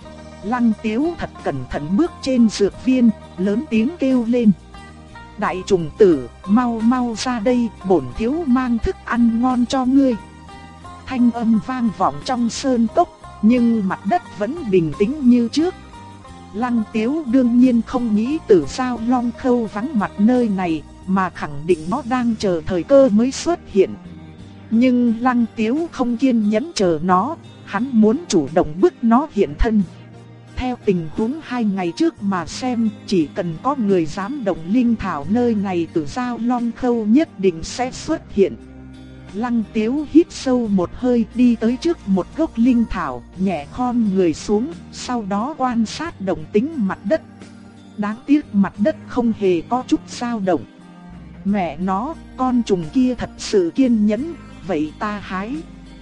Lăng Tiếu thật cẩn thận bước trên dược viên, lớn tiếng kêu lên. Đại trùng tử, mau mau ra đây, bổn thiếu mang thức ăn ngon cho ngươi. Thanh âm vang vọng trong sơn cốc, nhưng mặt đất vẫn bình tĩnh như trước. Lăng Tiếu đương nhiên không nghĩ Tử Dao Long Khâu vắng mặt nơi này, mà khẳng định nó đang chờ thời cơ mới xuất hiện. Nhưng Lăng Tiếu không kiên nhẫn chờ nó, hắn muốn chủ động bức nó hiện thân. Theo tình huống 2 ngày trước mà xem, chỉ cần có người dám động linh thảo nơi này, Tử Dao Long Khâu nhất định sẽ xuất hiện. Lăng Tiếu hít sâu một hơi, đi tới trước một gốc linh thảo, nhẹ khom người xuống, sau đó quan sát động tĩnh mặt đất. Đáng tiếc mặt đất không hề có chút dao động. Mẹ nó, con trùng kia thật sự kiên nhẫn, vậy ta hái.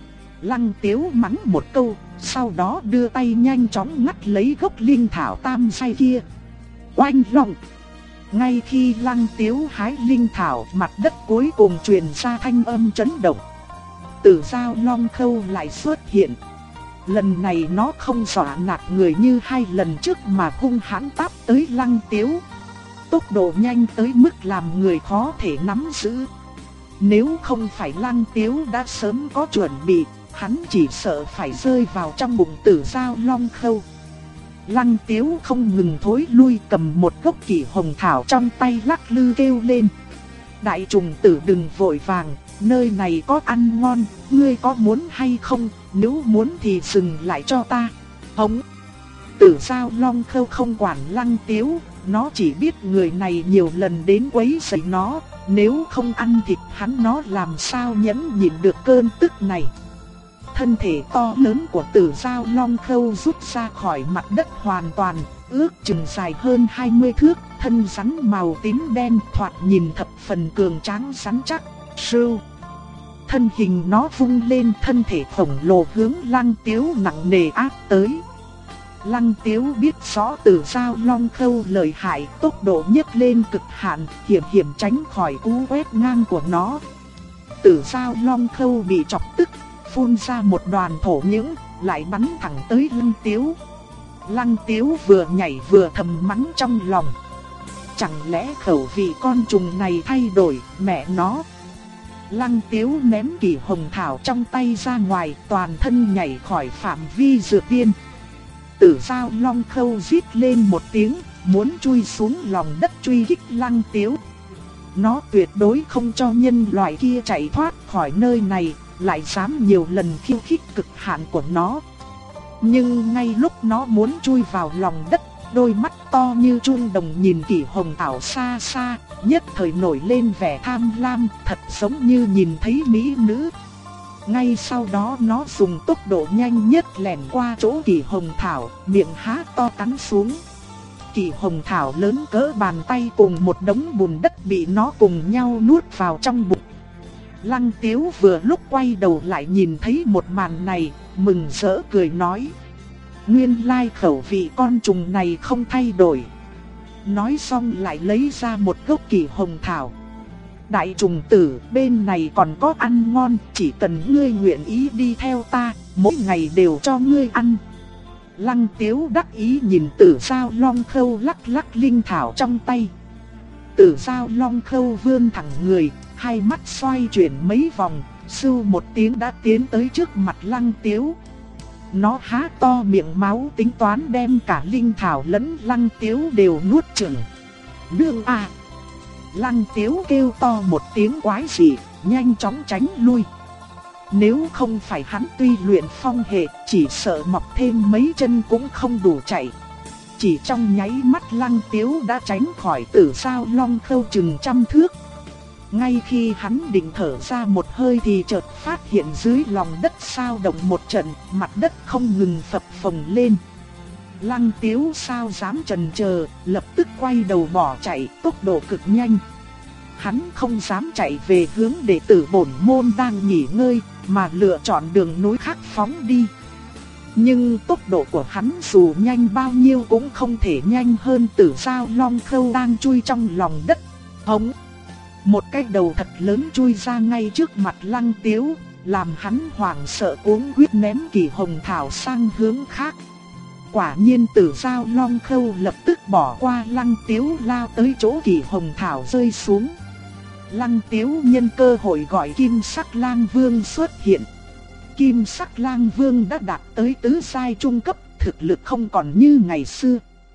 Lăng Tiếu mắng một câu, sau đó đưa tay nhanh chóng ngắt lấy gốc linh thảo tam giai kia. Oanh long! Ngay khi Lăng Tiếu hái linh thảo, mặt đất cuối cùng truyền ra thanh âm chấn động. Tử Dao Long Khâu lại xuất hiện. Lần này nó không dọa nạt người như 2 lần trước mà hung hãn táp tới Lăng Tiếu. Tốc độ nhanh tới mức làm người khó thể nắm giữ. Nếu không phải Lăng Tiếu đã sớm có chuẩn bị, hắn chỉ sợ phải rơi vào trong bụng Tử Dao Long Khâu. Lăng Tiếu không ngừng thối lui, cầm một gốc kỷ hồng thảo trong tay lắc lư kêu lên. Đại trùng tử đừng vội vàng, nơi này có ăn ngon, ngươi có muốn hay không, nếu muốn thì dừng lại cho ta. Hống! Tử Dao Long Khâu không quản Lăng Tiếu, nó chỉ biết người này nhiều lần đến quấy rầy nó, nếu không ăn thịt hắn nó làm sao nhẫn nhịn được cơn tức này. Thân thể to lớn của Tử Dao Long Khâu rút ra khỏi mặt đất hoàn toàn, ước chừng dài hơn 20 thước, thân rắn màu tím đen thoạt nhìn thập phần cường tráng rắn chắc. Sưu! Thân hình nó vung lên, thân thể khổng lồ hướng Lăng Tiếu nặng nề áp tới. Lăng Tiếu biết rõ Tử Dao Long Khâu lợi hại, tốc độ nhấc lên cực hạn, hiểm hiểm tránh khỏi cú quét ngang của nó. Tử Dao Long Khâu bị chọc tức, phun ra một đoàn thổ nhưỡng, lại bắn thẳng tới Lăng Tiếu. Lăng Tiếu vừa nhảy vừa thầm mắng trong lòng. Chẳng lẽ khẩu vị con trùng này thay đổi, mẹ nó. Lăng Tiếu ném Kỳ Hồng Thảo trong tay ra ngoài, toàn thân nhảy khỏi phạm vi dược viên. Tử Dao Long Khâu rít lên một tiếng, muốn chui xuống lòng đất truy kích Lăng Tiếu. Nó tuyệt đối không cho nhân loại kia chạy thoát khỏi nơi này, lại dám nhiều lần khiêu khích cực hạn của nó. Nhưng ngay lúc nó muốn chui vào lòng đất, đôi mắt to như chuông đồng nhìn Kỳ Hồng Thảo xa xa, nhất thời nổi lên vẻ tham lam, thật giống như nhìn thấy mỹ nữ. Ngay sau đó nó dùng tốc độ nhanh nhất lẻn qua chỗ Kỳ Hồng Thảo, miệng há to cắn xuống. Kỳ Hồng Thảo lớn cỡ bàn tay cùng một đống bùn đất bị nó cùng nhau nuốt vào trong bụng. Lăng Tiếu vừa lúc quay đầu lại nhìn thấy một màn này, mừng rỡ cười nói: nguyên lai khẩu vị con trùng này không thay đổi. Nói xong lại lấy ra một gốc Kỳ Hồng Thảo. Đại trùng tử, bên này còn có ăn ngon, chỉ cần ngươi nguyện ý đi theo ta, mỗi ngày đều cho ngươi ăn. Lăng Tiếu đắc ý nhìn Tử Dao Long Khâu lắc lắc linh thảo trong tay. Tử Dao Long Khâu vươn thẳng người, hai mắt xoay chuyển mấy vòng, sưu một tiếng đã tiến tới trước mặt Lăng Tiếu. Nó há to miệng máu tính toán đem cả linh thảo lẫn Lăng Tiếu đều nuốt chửng. Nương à! Lăng Tiếu kêu to một tiếng quái dị, nhanh chóng tránh lui. Nếu không phải hắn tuy luyện phong hệ, chỉ sợ mọc thêm mấy chân cũng không đủ chạy. Chỉ trong nháy mắt Lăng Tiếu đã tránh khỏi Tử Dao Long Khâu chừng trăm thước. Ngay khi hắn định thở ra một hơi thì chợt phát hiện dưới lòng đất sao động một trận, mặt đất không ngừng phập phồng lên. Lăng Tiếu sao dám chần chờ, lập tức quay đầu bỏ chạy, tốc độ cực nhanh. Hắn không dám chạy về hướng đệ tử bổn môn đang nghỉ ngơi, mà lựa chọn đường núi khác phóng đi. Nhưng tốc độ của hắn dù nhanh bao nhiêu cũng không thể nhanh hơn Tử Dao Long Khâu đang chui trong lòng đất. Hống! Một cái đầu thật lớn chui ra ngay trước mặt Lăng Tiếu, làm hắn hoảng sợ cuống quýt ném Kỳ Hồng Thảo sang hướng khác. Quả nhiên Tử Dao Long Khâu lập tức bỏ qua Lăng Tiếu lao tới chỗ Kỳ Hồng Thảo rơi xuống. Lăng Tiếu nhân cơ hội gọi Kim Sắc Lang Vương xuất hiện. Kim Sắc Lang Vương đã đạt tới tứ giai trung cấp, thực lực không còn như ngày xưa.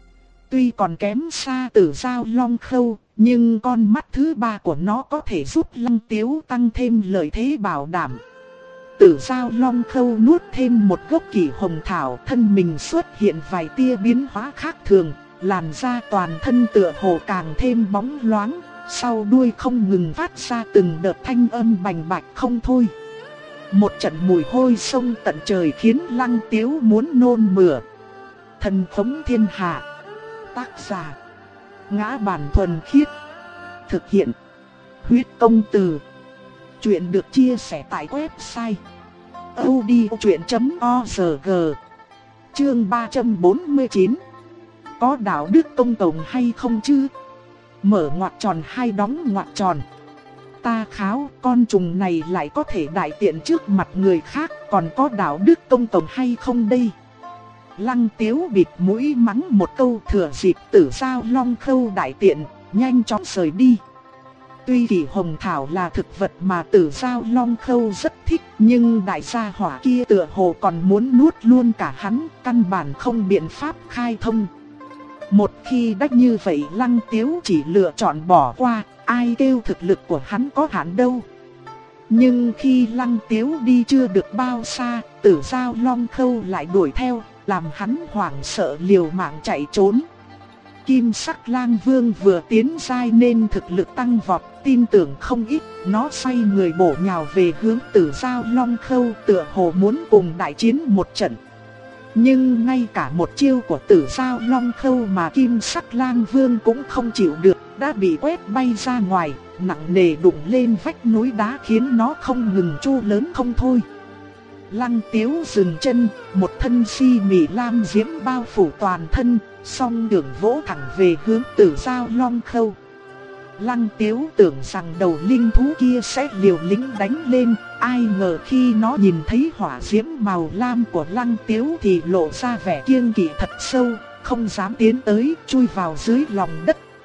Tuy còn kém xa Tử Dao Long Khâu, nhưng con mắt thứ ba của nó có thể giúp Lăng Tiếu tăng thêm lợi thế bảo đảm. Tử Dao Long Khâu nuốt thêm một gốc Kỳ Hồng Thảo, thân mình xuất hiện vài tia biến hóa khác thường, làn da toàn thân tựa hồ càng thêm bóng loáng, sau đuôi không ngừng phát ra từng đợt thanh âm bành bạch không thôi. Một trận mùi hôi sông tận trời khiến Lăng Tiếu muốn nôn mửa. Thần Phóng Thiên Hạ. Tác giả: Ngã Bản Thuần Khiết. Thực hiện: Huyết Công Từ. Chuyện được chia sẻ tại website audiochuyện.org. Chương 349. Có đạo đức công cộng hay không chứ? Mở ngoặc tròn hay đóng ngoặc tròn? Ta kháo, con trùng này lại có thể đại tiện trước mặt người khác, còn có đạo đức công cộng hay không đây? Lăng Tiếu bịt mũi mắng một câu, thừa dịp Tử Dao Long Khâu đại tiện, nhanh chóng rời đi. Tuy Kỳ Hồng Thảo là thực vật mà Tử Dao Long Khâu rất thích, nhưng đại gia hỏa kia tựa hồ còn muốn nuốt luôn cả hắn, căn bản không biện pháp khai thông. Một khi đã như vậy Lăng Tiếu chỉ lựa chọn bỏ qua, ai kêu thực lực của hắn có hạn đâu. Nhưng khi Lăng Tiếu đi chưa được bao xa, Tử Dao Long Khâu lại đuổi theo, làm hắn hoảng sợ liều mạng chạy trốn. Kim Sắc Lang Vương vừa tiến giai nên thực lực tăng vọt, tin tưởng không ít, nó xoay người bổ nhào về hướng Tử Dao Long Khâu, tựa hồ muốn cùng đại chiến một trận. Nhưng ngay cả một chiêu của Tử Dao Long Khâu mà Kim Sắc Lang Vương cũng không chịu được, đã bị quét bay ra ngoài, nặng nề đụng lên vách núi đá khiến nó không ngừng chu lớn không thôi. Lăng Tiếu dừng chân, một thân si mị lam diễm bao phủ toàn thân, song đường vỗ thẳng về hướng Tử Dao Long Khâu. Lăng Tiếu tưởng rằng đầu linh thú kia sẽ liều lĩnh đánh lên, ai ngờ khi nó nhìn thấy hỏa diễm màu lam của Lăng Tiếu thì lộ ra vẻ kiêng kỵ thật sâu, không dám tiến tới, chui vào dưới lòng đất.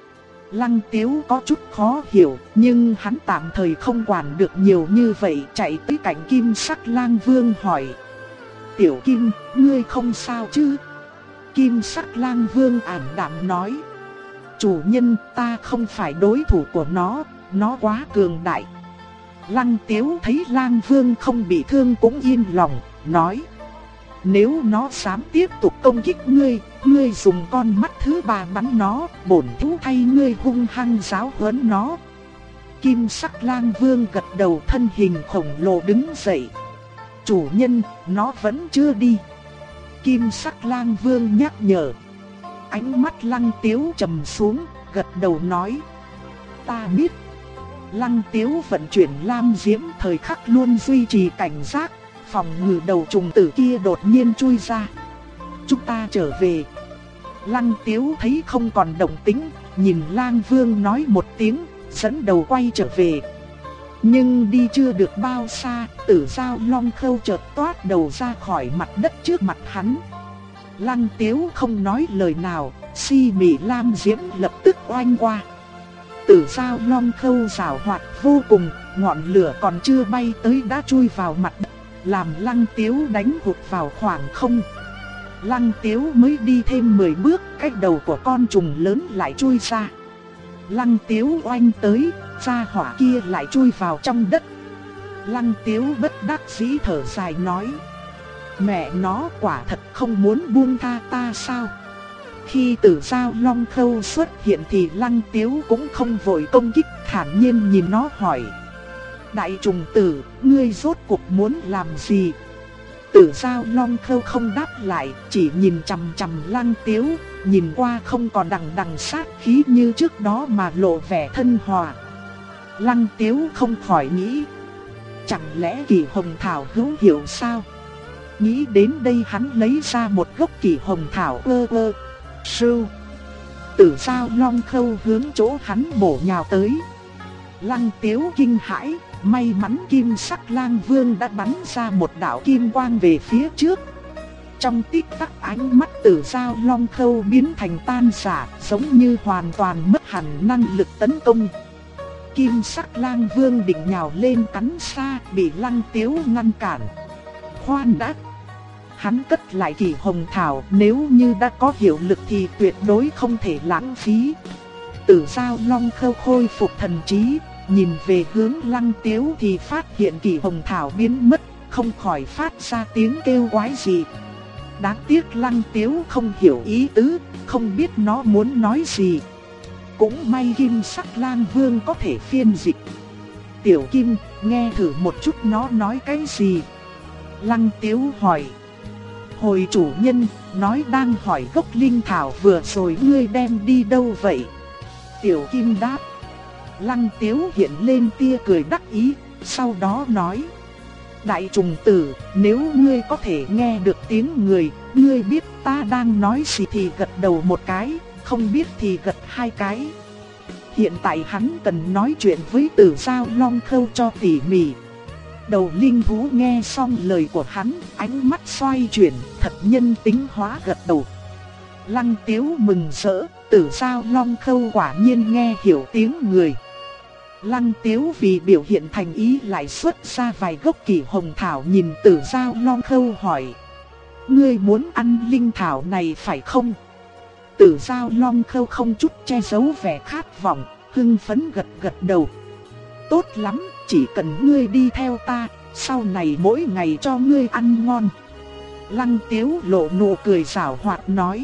Lăng Tiếu có chút khó hiểu, nhưng hắn tạm thời không quản được nhiều như vậy, chạy tới cạnh Kim Sắc Lang Vương hỏi: Tiểu Kim, ngươi không sao chứ? Kim Sắc Lang Vương ảm đạm nói: Chủ nhân, ta không phải đối thủ của nó quá cường đại. Lăng Tiếu thấy Lang Vương không bị thương cũng yên lòng, nói: Nếu nó dám tiếp tục công kích ngươi dùng con mắt thứ ba bắn nó, bổn thú thay ngươi hung hăng giáo huấn nó. Kim Sắc Lang Vương gật đầu, thân hình khổng lồ đứng dậy. Chủ nhân, nó vẫn chưa đi. Kim Sắc Lang Vương nhắc nhở. Ánh mắt Lăng Tiếu trầm xuống, gật đầu nói: Ta biết. Lăng Tiếu vận chuyển lam diễm, thời khắc luôn duy trì cảnh giác, phòng ngự đầu trùng tử kia đột nhiên chui ra. Chúng ta trở về. Lăng Tiếu thấy không còn động tĩnh, nhìn Lang Vương nói một tiếng, dẫn đầu quay trở về. Nhưng đi chưa được bao xa, Tử Dao Long Khâu chợt toát đầu ra khỏi mặt đất trước mặt hắn. Lăng Tiếu không nói lời nào, si mị lam diễm lập tức oanh qua. Tử Dao Long Khâu giảo hoạt vô cùng, ngọn lửa còn chưa bay tới đã chui vào mặt đất, làm Lăng Tiếu đánh hụt vào khoảng không. Lăng Tiếu mới đi thêm 10 bước, cái đầu của con trùng lớn lại chui ra. Lăng Tiếu oanh tới, gia hỏa kia lại chui vào trong đất. Lăng Tiếu bất đắc dĩ thở dài nói: Mẹ nó, quả thật không muốn buông tha ta sao? Khi Tử Dao Long Khâu xuất hiện thì Lăng Tiếu cũng không vội công kích, thản nhiên nhìn nó hỏi: Đại trùng tử, ngươi rốt cuộc muốn làm gì? Tử Dao Long Khâu không đáp lại, chỉ nhìn chằm chằm Lăng Tiếu, nhìn qua không còn đằng sát khí như trước đó mà lộ vẻ thân hòa. Lăng Tiếu không khỏi nghĩ: Chẳng lẽ Kỳ Hồng Thảo hữu hiệu sao? Nghĩ đến đây hắn lấy ra một gốc Kỳ Hồng Thảo sưu. Tử Dao Long Khâu hướng chỗ hắn bổ nhào tới. Lăng Tiếu kinh hãi, may mắn Kim Sắc Lang Vương đã bắn ra một đạo kim quang về phía trước. Trong tích tắc ánh mắt Tử Dao Long Khâu biến thành tan rã, giống như hoàn toàn mất hẳn năng lực tấn công. Kim Sắc Lang Vương định nhào lên cắn xa, bị Lăng Tiếu ngăn cản. Khoan đã! Hắn cất lại Kỳ Hồng Thảo, nếu như đã có hiệu lực thì tuyệt đối không thể lãng phí. Tử Dao Long Khâu khôi phục thần trí, nhìn về hướng Lăng Tiếu thì phát hiện Kỳ Hồng Thảo biến mất, không khỏi phát ra tiếng kêu quái dị. Đáng tiếc Lăng Tiếu không hiểu ý tứ, không biết nó muốn nói gì. Cũng may Kim Sắc Lang Vương có thể phiên dịch. Tiểu Kim, nghe thử một chút nó nói cái gì? Lăng Tiếu hỏi. Hồi chủ nhân, nói đang hỏi gốc linh thảo vừa rồi ngươi đem đi đâu vậy? Tiểu Kim đáp. Lăng Tiếu hiện lên tia cười đắc ý, sau đó nói: Đại trùng tử, nếu ngươi có thể nghe được tiếng người, ngươi biết ta đang nói gì thì gật đầu một cái, không biết thì gật hai cái. Hiện tại hắn cần nói chuyện với Tử Dao Long Khâu cho tỉ mỉ. Đầu linh thú nghe xong lời của hắn, ánh mắt xoay chuyển, thật nhân tính hóa gật đầu. Lăng Tiếu mừng rỡ, Tử Dao Long Khâu quả nhiên nghe hiểu tiếng người. Lăng Tiếu vì biểu hiện thành ý lại xuất ra vài gốc Kỳ Hồng Thảo, nhìn Tử Dao Long Khâu hỏi: Ngươi muốn ăn linh thảo này phải không? Tử Dao Long Khâu không chút che giấu vẻ khát vọng, hưng phấn gật đầu. Tốt lắm, chỉ cần ngươi đi theo ta, sau này mỗi ngày cho ngươi ăn ngon. Lăng Tiếu lộ nụ cười giảo hoạt nói.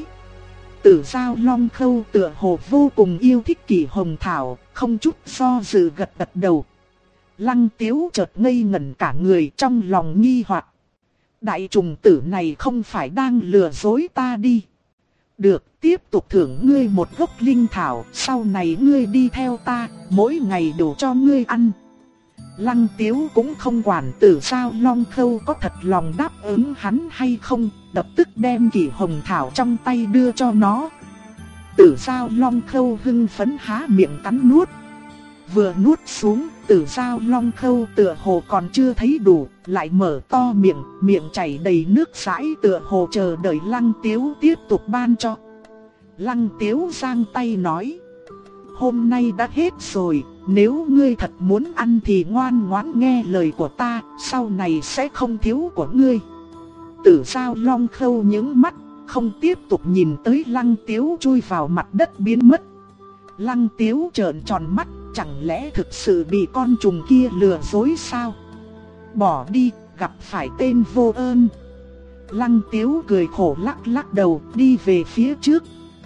Tử Dao Long Khâu tựa hồ vô cùng yêu thích Kỳ Hồng Thảo, không chút do dự gật đầu. Lăng Tiếu chợt ngây ngẩn cả người, trong lòng nghi hoặc. Đại trùng tử này không phải đang lừa dối ta đi. Được, tiếp tục thưởng ngươi một gốc linh thảo, sau này ngươi đi theo ta, mỗi ngày đủ cho ngươi ăn. Lăng Tiếu cũng không quản Tử Dao Long Khâu có thật lòng đáp ứng hắn hay không, lập tức đem Kỳ Hồng Thảo trong tay đưa cho nó. Tử Dao Long Khâu hưng phấn há miệng cắn nuốt. Vừa nuốt xuống, Tử Dao Long Khâu tựa hồ còn chưa thấy đủ, lại mở to miệng, miệng chảy đầy nước dãi, tựa hồ chờ đợi Lăng Tiếu tiếp tục ban cho. Lăng Tiếu giang tay nói: hôm nay đã hết rồi, nếu ngươi thật muốn ăn thì ngoan ngoãn nghe lời của ta, sau này sẽ không thiếu của ngươi. Tử Dao Long Khâu những mắt, không tiếp tục nhìn tới Lăng Tiếu chui vào mặt đất biến mất. Lăng Tiếu trợn tròn mắt, chẳng lẽ thực sự bị con trùng kia lừa dối sao? Bỏ đi, gặp phải tên vô ơn. Lăng Tiếu cười khổ lắc lắc đầu, đi về phía trước.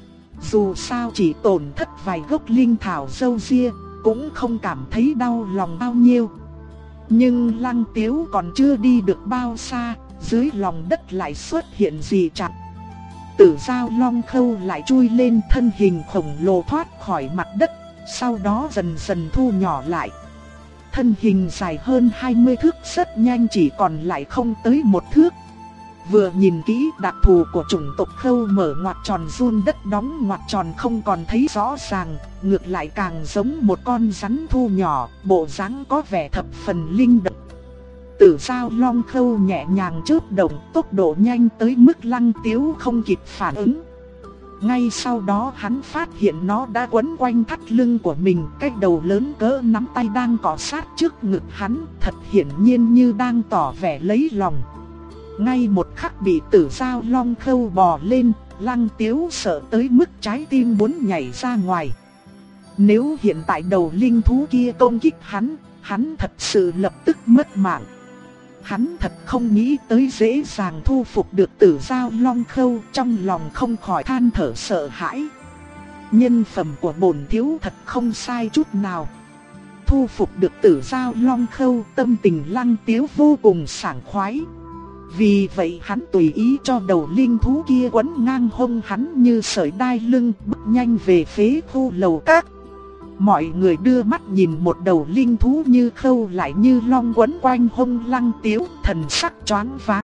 Dù sao chỉ tổn thất vài gốc linh thảo râu ria, cũng không cảm thấy đau lòng bao nhiêu. Nhưng Lăng Tiếu còn chưa đi được bao xa, dưới lòng đất lại xuất hiện dị trạng. Tử Dao Long Khâu lại chui lên, thân hình khổng lồ thoát khỏi mặt đất, sau đó dần dần thu nhỏ lại. Thân hình dài hơn 20 thước rất nhanh chỉ còn lại không tới 1 thước. Vừa nhìn kỹ đặc thù của chủng tộc Khâu mở ngoặc tròn run đất đóng ngoặc tròn không còn thấy rõ ràng, ngược lại càng giống một con rắn thu nhỏ, bộ dáng có vẻ thập phần linh động. Tử Dao Long Khâu nhẹ nhàng chớp động, tốc độ nhanh tới mức Lăng Tiếu không kịp phản ứng. Ngay sau đó hắn phát hiện nó đã quấn quanh thắt lưng của mình, cái đầu lớn cỡ nắm tay đang cọ sát trước ngực hắn, thật hiển nhiên như đang tỏ vẻ lấy lòng. Ngay một khắc bị Tử Dao Long Khâu bò lên, Lăng Tiếu sợ tới mức trái tim muốn nhảy ra ngoài. Nếu hiện tại đầu linh thú kia công kích hắn thật sự lập tức mất mạng. Hắn thật không nghĩ tới dễ dàng thu phục được Tử Dao Long Khâu, trong lòng không khỏi than thở sợ hãi. Nhân phẩm của bổn thiếu thật không sai chút nào. Thu phục được Tử Dao Long Khâu, tâm tình Lăng Tiếu vô cùng sảng khoái. Vì vậy hắn tùy ý cho đầu linh thú kia quấn ngang hông hắn như sợi đai lưng, bước nhanh về phía khu lầu các. Mọi người đưa mắt nhìn một đầu linh thú như Khâu lại như long quấn quanh hông Lăng Tiếu, thần sắc choáng váng.